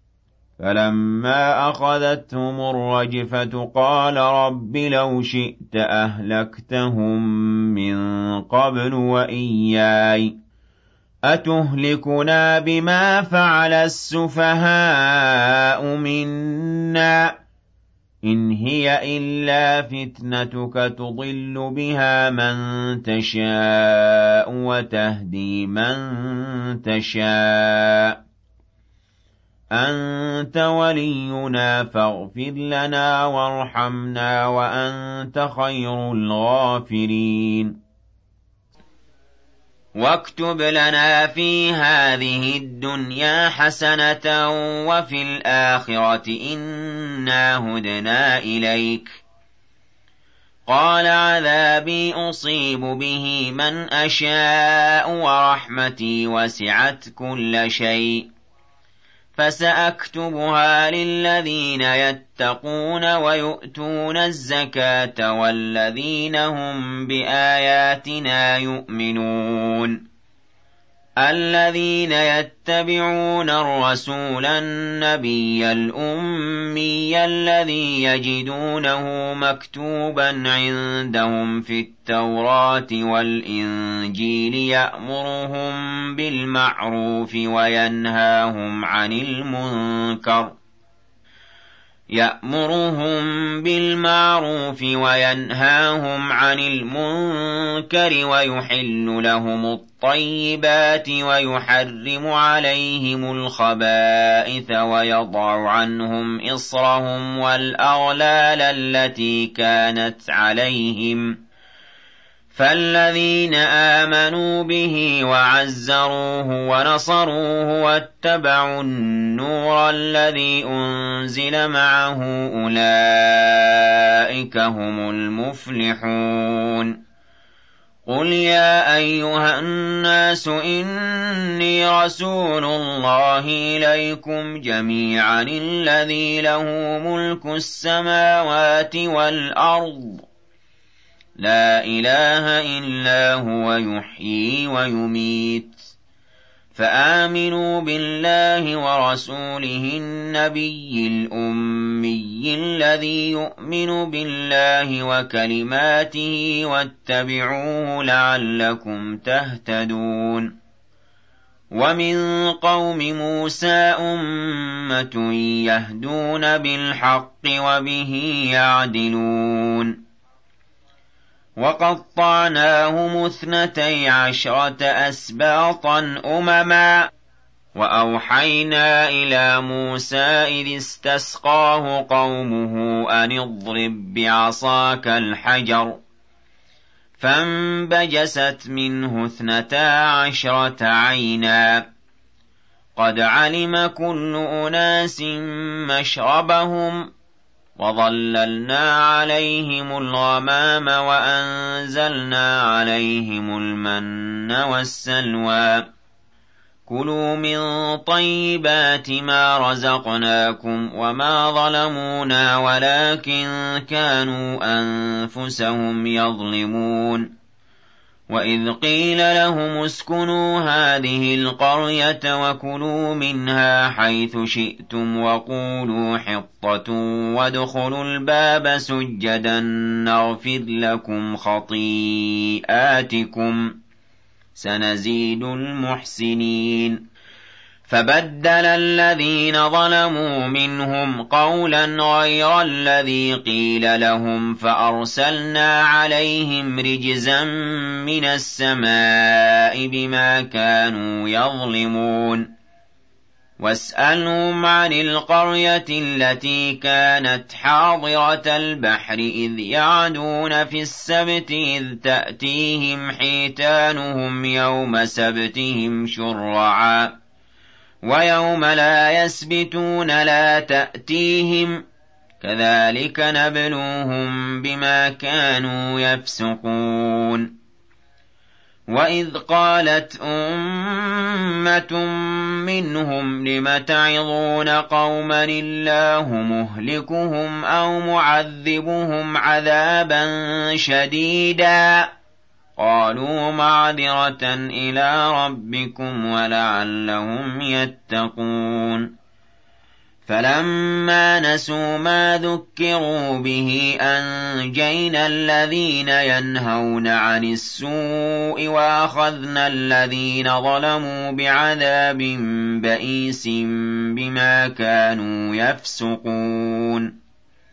فلما أخذتهم الرجفة قال رب لو شئت أهلكتهم من قبل وإياي أتهلكنا بما فعل السفهاء منا إن هي إلا فتنتك تضل بها من تشاء وتهدي من تشاء أنت ولينا فاغفر لنا وارحمنا وأنت خير الغافرين واكتب لنا في هذه الدنيا حسنة وفي الآخرة إنا هدنا إليك قال عذابي أصيب به من أشاء ورحمتي وسعت كل شيء فسأكتبها للذين يتقون ويؤتون الزكاة والذين هم بآياتنا يؤمنون الذين يتبعون الرسول النبي الأمي الذي يجدونه مكتوبا عندهم في التوراة والإنجيل يأمرهم بالمعروف وينهاهم عن المنكر يأمرهم بالمعروف وينهاهم عن المنكر ويحل لهم الطيبات ويحرم عليهم الخبائث ويضع عنهم إصرهم والأغلال التي كانت عليهم فالذين آمنوا به وعزروه ونصروه واتبعوا النور الذي أنزل معه أولئك هم المفلحون قُلْ يَا أَيُّهَا النَّاسُ إِنِّي رَسُولُ اللَّهِ إِلَيْكُمْ جَمِيعًا الَّذِي لَهُ مُلْكُ السَّمَاوَاتِ وَالْأَرْضِ لَا إِلَٰهَ إِلَّا هُوَ يُحْيِي وَيُمِيتُ فَآمِنُوا بِاللَّهِ وَرَسُولِهِ النَّبِيِّ الْأُمِّيِّ الَّذِي يُؤْمِنُ بِاللَّهِ وَكَلِمَاتِهِ وَاتَّبِعُوهُ لَعَلَّكُمْ تَهْتَدُونَ وَمِن قَوْمِ مُوسَىٰ أُمَّةٌ يَهْدُونَ بِالْحَقِّ وَبِهِ يَعْدِلُونَ وَقَطَّعْنَاهُمُ اثْنَتَيْ عَشْرَةَ أَسْبَاطًا أُمَمًا وَأَوْحَيْنَا إِلَىٰ مُوسَىٰ إِذِ اسْتَسْقَاهُ قَوْمُهُ أَنِ اضْرِب بِّعَصَاكَ الْحَجَرَ فَانبَجَسَتْ مِنْهُ اثْنَتَا عَشْرَةَ عَيْنًا قَدْ عَلِمَ كُلُّ أُنَاسٍ مَّشْرَبَهُمْ وَظَلَّلْنَا عَلَيْهِمُ الْغَمَامَ وَأَنزَلْنَا عَلَيْهِمُ الْمَنَّ وَالسَّلْوَىٰ كُلُوا مِن طَيِّبَاتِ مَا رَزَقْنَاكُمْ وَمَا ظَلَمُونَا وَلَٰكِن كَانُوا أَنفُسَهُمْ يَظْلِمُونَ وَإِذْ قِيلَ لَهُمُ اسْكُنُوا هَٰذِهِ الْقَرْيَةَ وَكُلُوا مِنْهَا حَيْثُ شِئْتُمْ وَقُولُوا حِطَّةٌ وَادْخُلُوا الْبَابَ سُجَّدًا نَّغْفِرْ لَكُمْ خَطِيئَاتِكُمْ سَنَزِيدُ الْمُحْسِنِينَ فَبَدَّلَ الَّذِينَ ظَلَمُوا مِنْهُمْ قَوْلًا غَيْرَ الَّذِي قِيلَ لَهُمْ فَأَرْسَلْنَا عَلَيْهِمْ رِجْزًا مِّنَ السَّمَاءِ بِمَا كَانُوا يَظْلِمُونَ وَاسْأَلْهُمْ عَنِ الْقَرْيَةِ الَّتِي كَانَتْ حَاضِرَةَ الْبَحْرِ إِذْ يَعْدُونَ فِي السَّبْتِ إِذْ تَأْتِيهِمْ حِيتَانُهُمْ يَوْمَ سَبْتِهِمْ شُرَّعًا وَيَوْمَ لَا يَسْبِتُونَ لَا تَأْتِيهِمْ كَذَٰلِكَ نَبْلُوهُم بِمَا كَانُوا يَفْسُقُونَ وَإِذْ قَالَتْ أُمَّةٌ مِّنْهُمْ لِمَ تَعِظُونَ قَوْمًا اللَّهُ مُهْلِكُهُمْ أَوْ مُعَذِّبُهُمْ عَذَابًا شَدِيدًا قَالُوا مَعْذِرَةً إِلَىٰ رَبِّكُمْ وَلَعَلَّهُمْ يَتَّقُونَ فَلَمَّا نَسُوا مَا ذُكِّرُوا بِهِ أَنجَيْنَا الَّذِينَ يَنْهَوْنَ عَنِ السُّوءِ وَأَخَذْنَا الَّذِينَ ظَلَمُوا بِعَذَابٍ بَئِيسٍ بِمَا كَانُوا يَفْسُقُونَ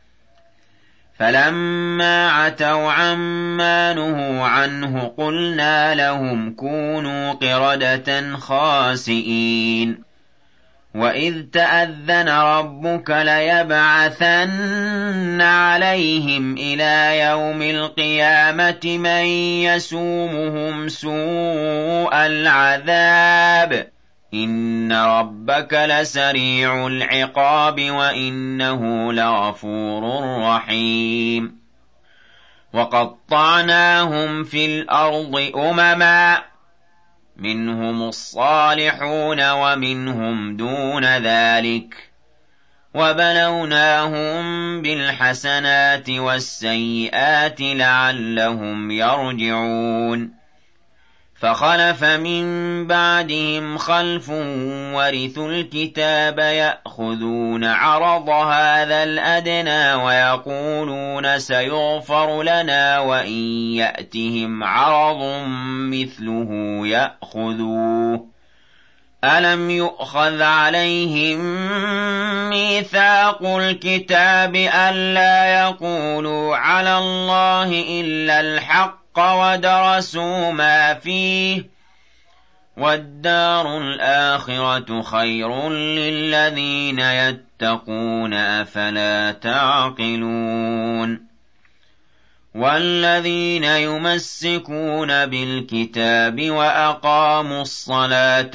فَلَمَّا عَتَوْا عَمَّا نُهُوا عَنْهُ قُلْنَا لَهُمْ كُونُوا قِرَدَةً خَاسِئِينَ وَإِذْ تَأَذَّنَ رَبُّكَ لَيَبْعَثَنَّ عَلَيْهِمْ إِلَىٰ يَوْمِ الْقِيَامَةِ مَن يَسُومُهُمْ سُوءَ الْعَذَابِ إِنَّ رَبَّكَ لَسَرِيعُ الْعِقَابِ وَإِنَّهُ لَغَفُورٌ رَّحِيمٌ وَقَطَّعْنَاهُمْ فِي الْأَرْضِ أُمَمًا مِّنْهُمُ الصَّالِحُونَ وَمِنْهُمْ دُونَ ذَٰلِكَ وَبَلَوْنَاهُم بِالْحَسَنَاتِ وَالسَّيِّئَاتِ لَعَلَّهُمْ يَرْجِعُونَ فَخَلَفَ مِن بَعْدِهِمْ خَلْفٌ وَرِثُوا الْكِتَابَ يَأْخُذُونَ عَرَضَ هَٰذَا الْأَدْنَىٰ وَيَقُولُونَ سَيُغْفَرُ لَنَا وَإِن يَأْتِهِمْ عَرَضٌ مِّثْلُهُ يَأْخُذُوهُ أَلَمْ يُؤْخَذْ عَلَيْهِم مِّيثَاقُ الْكِتَابِ أَلَّا يَقُولُوا عَلَى اللَّهِ إِلَّا الْحَقَّ وَدَرَسُوا مَا فِيهِ وَالدَّارُ الْآخِرَةُ خَيْرٌ لِّلَّذِينَ يَتَّقُونَ أَفَلَا تَعْقِلُونَ وَالَّذِينَ يُمَسِّكُونَ بِالْكِتَابِ وَأَقَامُوا الصَّلَاةَ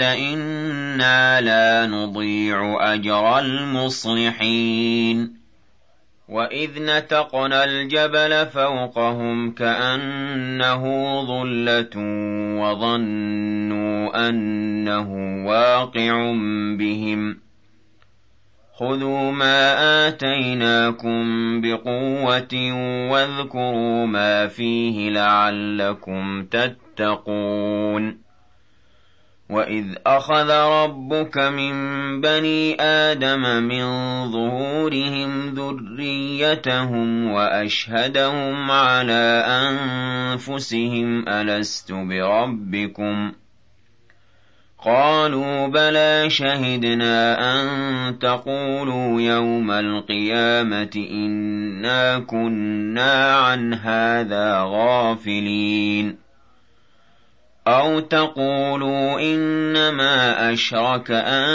إِنَّا لَا نُضِيعُ أَجْرَ الْمُصْلِحِينَ وَإِذْ نَتَقْنَا الْجَبَلَ فَوْقَهُمْ كَأَنَّهُ ظُلَّةٌ وَظَنُّوا أَنَّهُ وَاقِعٌ بِهِمْ خُذُوا مَا آتَيْنَاكُمْ بِقُوَّةٍ وَاذْكُرُوا مَا فِيهِ لَعَلَّكُمْ تَتَّقُونَ وَإِذْ أَخَذَ رَبُّكَ مِن بَنِي آدَمَ مِن ظُهُورِهِمْ ذُرِّيَّتَهُمْ وَأَشْهَدَهُمْ عَلَىٰ أَنفُسِهِمْ أَلَسْتُ بِرَبِّكُمْ ۖ قَالُوا بَلَىٰ شَهِدْنَا أَن تَقُولُوا يَوْمَ الْقِيَامَةِ إِنَّا كُنَّا عَنْ هَٰذَا غَافِلِينَ أَوْ تَقُولُوا إِنَّمَا أَشْرَكَ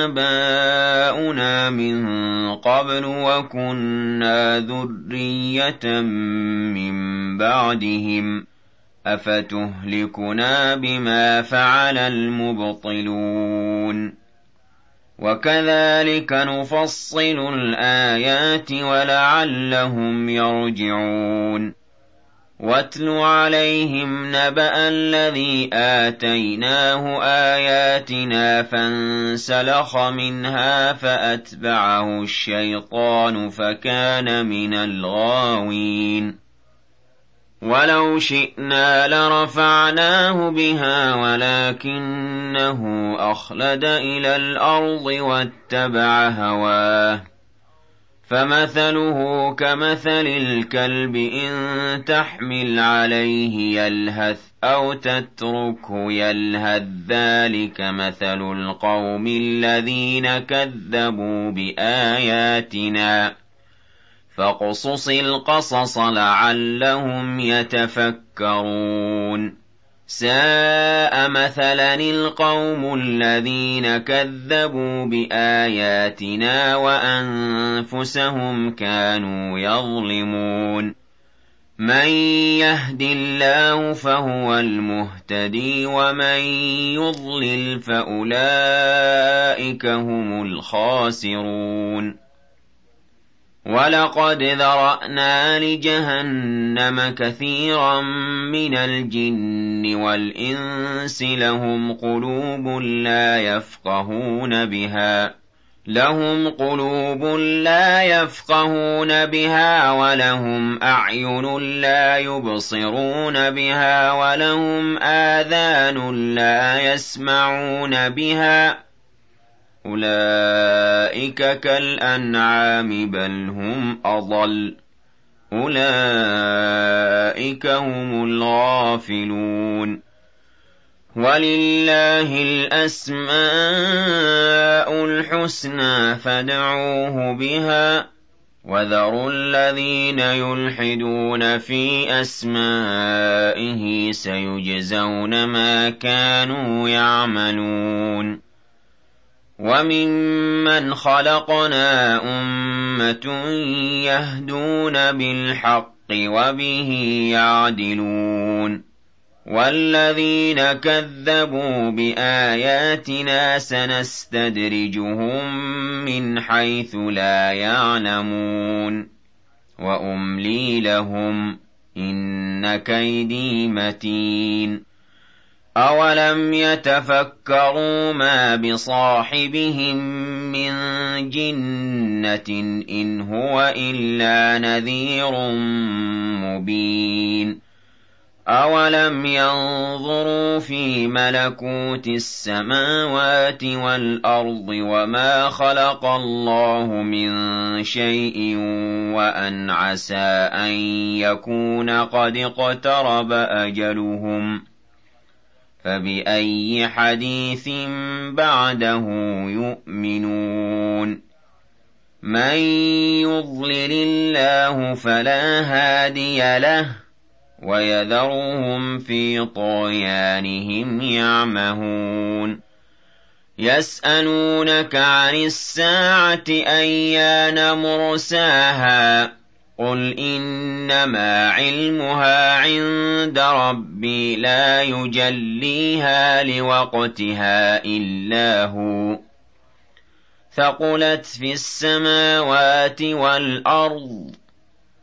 آبَاؤُنَا مِن قَبْلُ وَكُنَّا ذُرِّيَّةً مِّن بَعْدِهِمْ ۖ أَفَتُهْلِكُنَا بِمَا فَعَلَ الْمُبْطِلُونَ وَكَذَٰلِكَ نُفَصِّلُ الْآيَاتِ وَلَعَلَّهُمْ يَرْجِعُونَ وَاتْلُ عَلَيْهِمْ نَبَأَ الَّذِي آتَيْنَاهُ آيَاتِنَا فَانسَلَخَ مِنْهَا فَأَتْبَعَهُ الشَّيْطَانُ فَكَانَ مِنَ الْغَاوِينَ وَلَوْ شِئْنَا لَرَفَعْنَاهُ بِهَا وَلَٰكِنَّهُ أَخْلَدَ إِلَى الْأَرْضِ وَاتَّبَعَ هَوَاهُ فَمَثَلُهُ كَمَثَلِ الْكَلْبِ إِن تَحْمِلْ عَلَيْهِ يَلْهَثْ أَوْ تَتْرُكْهُ يَلْهَث ۚ ذَٰلِكَ مَثَلُ الْقَوْمِ الَّذِينَ كَذَّبُوا بِآيَاتِنَا ۚ فَاقْصُصِ الْقَصَصَ لَعَلَّهُمْ يَتَفَكَّرُونَ سَاءَ مَثَلًا الْقَوْمُ الَّذِينَ كَذَّبُوا بِآيَاتِنَا وَأَنفُسَهُمْ كَانُوا يَظْلِمُونَ مَن يَهْدِ اللَّهُ فَهُوَ الْمُهْتَدِي وَمَن يُضْلِلْ فَأُولَٰئِكَ هُمُ الْخَاسِرُونَ وَلَقَدْ ذَرَأْنَا لِجَهَنَّمَ كَثِيرًا مِّنَ الْجِنِّ وَالْإِنسِ لَهُمْ قُلُوبٌ لَّا يَفْقَهُونَ بِهَا لَهُمْ قُلُوبٌ لَّا يَفْقَهُونَ بِهَا وَلَهُمْ أَعْيُنٌ لَّا يُبْصِرُونَ بِهَا وَلَهُمْ آذَانٌ لَّا يَسْمَعُونَ بِهَا أُولَٰئِكَ كَالْأَنْعَامِ بَلْ هُمْ أَضَلُّ أُولَٰئِكَ هُمُ الْغَافِلُونَ وَلِلَّهِ الْأَسْمَاءُ الْحُسْنَىٰ فَادْعُوهُ بِهَا وَذَرُوا الَّذِينَ يُلْحِدُونَ فِي أَسْمَائِهِ سَيُجْزَوْنَ مَا كَانُوا يَعْمَلُونَ وَمِمَّنْ خَلَقْنَا أُمَّةٌ يَهْدُونَ بِالْحَقِّ وَبِهِ يَعْدِلُونَ وَالَّذِينَ كَذَّبُوا بِآيَاتِنَا سَنَسْتَدْرِجُهُم مِّنْ حَيْثُ لَا يَعْلَمُونَ وَأُمْلِي لَهُمْ إِنَّ كَيْدِي مَتِينٌ أَوَلَمْ يَتَفَكَّرُوا مَا بِصَاحِبِهِم مِّن جِنَّةٍ إِنْ هُوَ إِلَّا نَذِيرٌ مُّبِينٌ أَوَلَمْ يَنظُرُوا فِي مَلَكُوتِ السَّمَاوَاتِ وَالْأَرْضِ وَمَا خَلَقَ اللَّهُ مِن شَيْءٍ وَأَنْ عَسَىٰ أَن يَكُونَ قَدِ اقْتَرَبَ أَجَلُهُمْ فَبِأَيِّ حَدِيثٍ بَعْدَهُ يُؤْمِنُونَ مَن يُضْلِلِ اللَّهُ فَلَا هَادِيَ لَهُ وَيَذَرُهُمْ فِي طُغْيَانِهِمْ يَعْمَهُونَ يَسْأَلُونَكَ عَنِ السَّاعَةِ أَيَّانَ مُرْسَاهَا قُلْ إِنَّمَا عِلْمُهَا عِندَ رَبِّي لَا يُجَلِّيهَا لِوَقْتِهَا إِلَّا هُوَ ثَقُلَتْ فِي السَّمَاوَاتِ وَالْأَرْضِ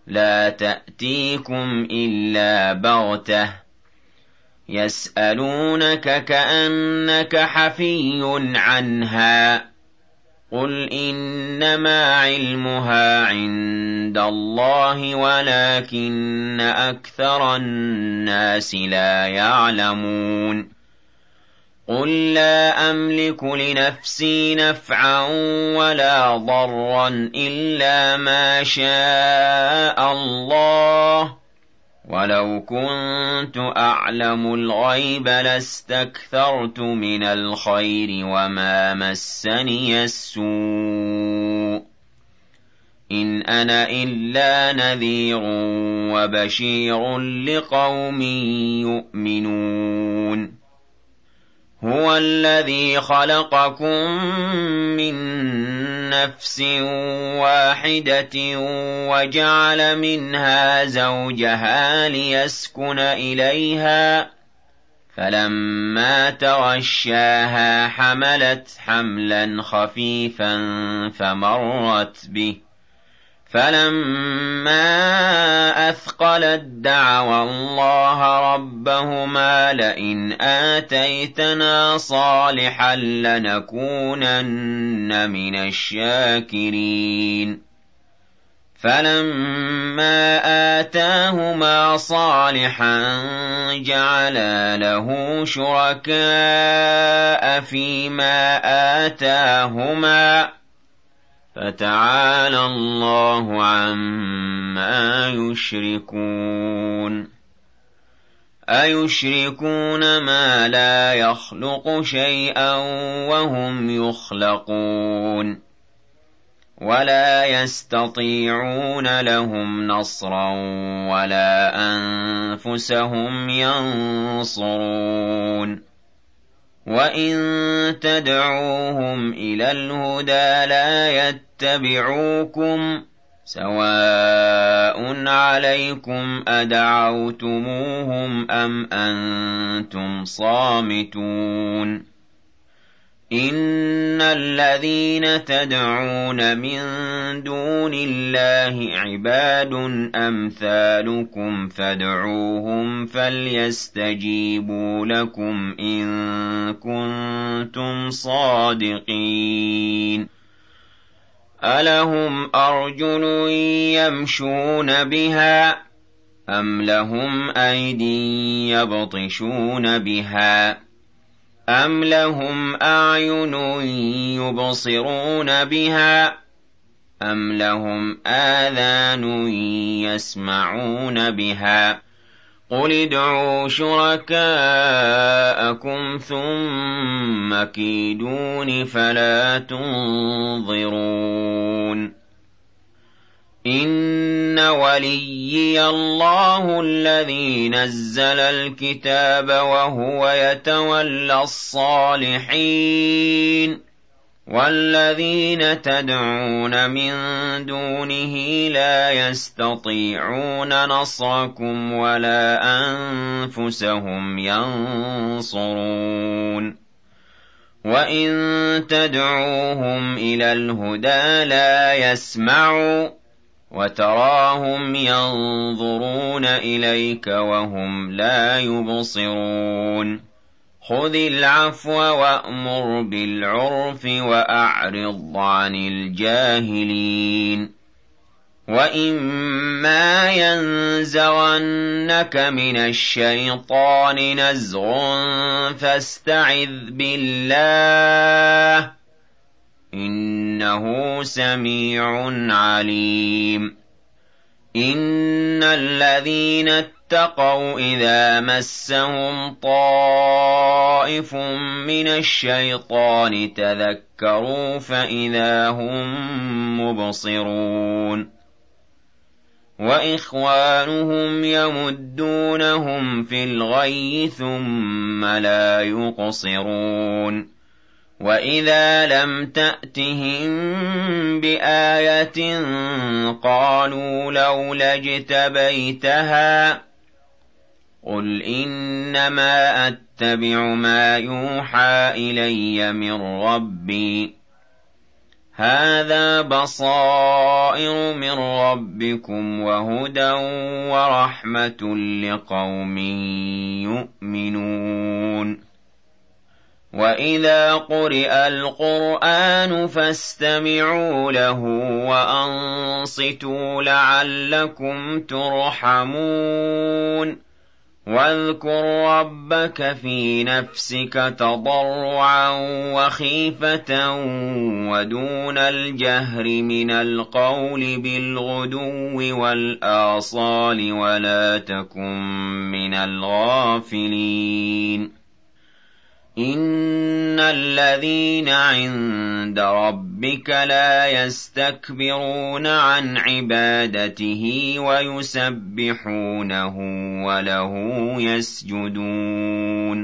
لَا تَأْتِيكُمْ إِلَّا بَغْتَةً يَسْأَلُونَكَ كَأَنَّكَ حَفِيٌّ عَنْهَا قُلْ إِنَّمَا عِلْمُهَا عِندَ اللَّهِ وَلَكِنَّ أَكْثَرَ النَّاسِ لَا يَعْلَمُونَ قُل لَّا أَمْلِكُ لِنَفْسِي نَفْعًا وَلَا ضَرًّا إِلَّا مَا شَاءَ اللَّهُ وَلَوْ كُنتُ أَعْلَمُ الْغَيْبَ لَاسْتَكْثَرْتُ مِنَ الْخَيْرِ وَمَا مَسَّنِيَ السُّوءُ إِنْ أَنَا إِلَّا نَذِيرٌ وَبَشِيرٌ لِقَوْمٍ يُؤْمِنُونَ هُوَ الَّذِي خَلَقَكُم مِّن نَّفْسٍ وَاحِدَةٍ وَجَعَلَ مِنْهَا زَوْجَهَا لِيَسْكُنَ إِلَيْهَا فَلَمَّا تَغَشَّاهَا حَمَلَتْ حَمْلًا خَفِيفًا فَمَرَّتْ بِهِ فَلَمَّا أَثْقَلَت دَّعَوَا اللَّهَ رَبَّهُمَا لَئِنْ آتَيْتَنَا صَالِحًا لَّنَكُونَنَّ مِنَ الشَّاكِرِينَ فَلَمَّا آتَاهُمَا صَالِحًا جَعَلَا لَهُ شُرَكَاءَ فِيمَا آتَاهُمَا فَتَعَالَى اللَّهُ عَمَّا يُشْرِكُونَ أَيُشْرِكُونَ مَا لَا يَخْلُقُ شَيْئًا وَهُمْ يُخْلَقُونَ وَلَا يَسْتَطِيعُونَ لَهُمْ نَصْرًا وَلَا أَنفُسَهُمْ يَنصُرُونَ وَإِن تَدْعُوهُمْ إِلَى الْهُدَىٰ لَا يَتَّبِعُوكُمْ سَوَاءٌ عَلَيْكُمْ أَدَعَوْتُمُوهُمْ أَمْ أَنتُمْ صَامِتُونَ إِنَّ الَّذِينَ تَدْعُونَ مِن دُونِ اللَّهِ عِبَادٌ أَمْثَالُكُمْ فَادْعُوهُمْ فَلْيَسْتَجِيبُوا لَكُمْ إِن كُنتُمْ صَادِقِينَ أَلَهُمْ أَرْجُلٌ يَمْشُونَ بِهَا أَمْ لَهُمْ أَيْدٍ يَبْطِشُونَ بِهَا أَمْ لَهُمْ أَعْيُنٌ يُبْصِرُونَ بِهَا أَمْ لَهُمْ آذَانٌ يَسْمَعُونَ بِهَا قُلِ ادْعُوا شُرَكَاءَكُمْ ثُمَّ كِيدُونِ فَلَا تُنظِرُونِ إِنَّ وَلِيِّيَ اللَّهُ الَّذِي نَزَّلَ الْكِتَابَ وَهُوَ يَتَوَلَّى الصَّالِحِينَ وَالَّذِينَ تَدْعُونَ مِن دُونِهِ لَا يَسْتَطِيعُونَ نَصْرَكُمْ وَلَا أَنفُسَهُمْ يَنصُرُونَ وَإِن تَدْعُوهُمْ إِلَى الْهُدَىٰ لَا يَسْمَعُوا وَتَرَاهُمْ يَنظُرُونَ إِلَيْكَ وَهُمْ لَا يُبْصِرُونَ خُذِ الْعَفْوَ وَأْمُرْ بِالْعُرْفِ وَأَعْرِضْ عَنِ الْجَاهِلِينَ وَإِمَّا يَنزَغَنَّكَ مِنَ الشَّيْطَانِ نَزْغٌ فَاسْتَعِذْ بِاللَّهِ إِنَّهُ سَمِيعٌ عَلِيمٌ إِنَّ الَّذِينَ اتَّقَوْا إِذَا مَسَّهُمْ طَائِفٌ مِّنَ الشَّيْطَانِ تَذَكَّرُوا فَإِذَا هُم مُّبْصِرُونَ وَإِخْوَانُهُمْ يَمُدُّونَهُمْ فِي الْغَيِّ ثُمَّ لَا يُقْصِرُونَ وَإِذَا لَمْ تَأْتِهِم بِآيَةٍ قَالُوا لَوْلَا اجْتَبَيْتَهَا قُلْ إِنَّمَا أَتَّبِعُ مَا يُوحَىٰ إِلَيَّ مِن رَّبِّي هَٰذَا بَصَائِرُ مِن رَّبِّكُمْ وَهُدًى وَرَحْمَةٌ لِّقَوْمٍ يُؤْمِنُونَ وَإِذَا قُرِئَ الْقُرْآنُ فَاسْتَمِعُوا لَهُ وَأَنصِتُوا لَعَلَّكُمْ تُرْحَمُونَ وَاذْكُر رَّبَّكَ فِي نَفْسِكَ تَضَرُّعًا وَخِيفَةً وَدُونَ الْجَهْرِ مِنَ الْقَوْلِ بِالْغُدُوِّ وَالْآصَالِ وَلَا تَكُن مِّنَ الْغَافِلِينَ إِنَّ الَّذِينَ عِندَ رَبِّكَ لَا يَسْتَكْبِرُونَ عَنْ عِبَادَتِهِ وَيُسَبِّحُونَهُ وَلَهُ يَسْجُدُونَ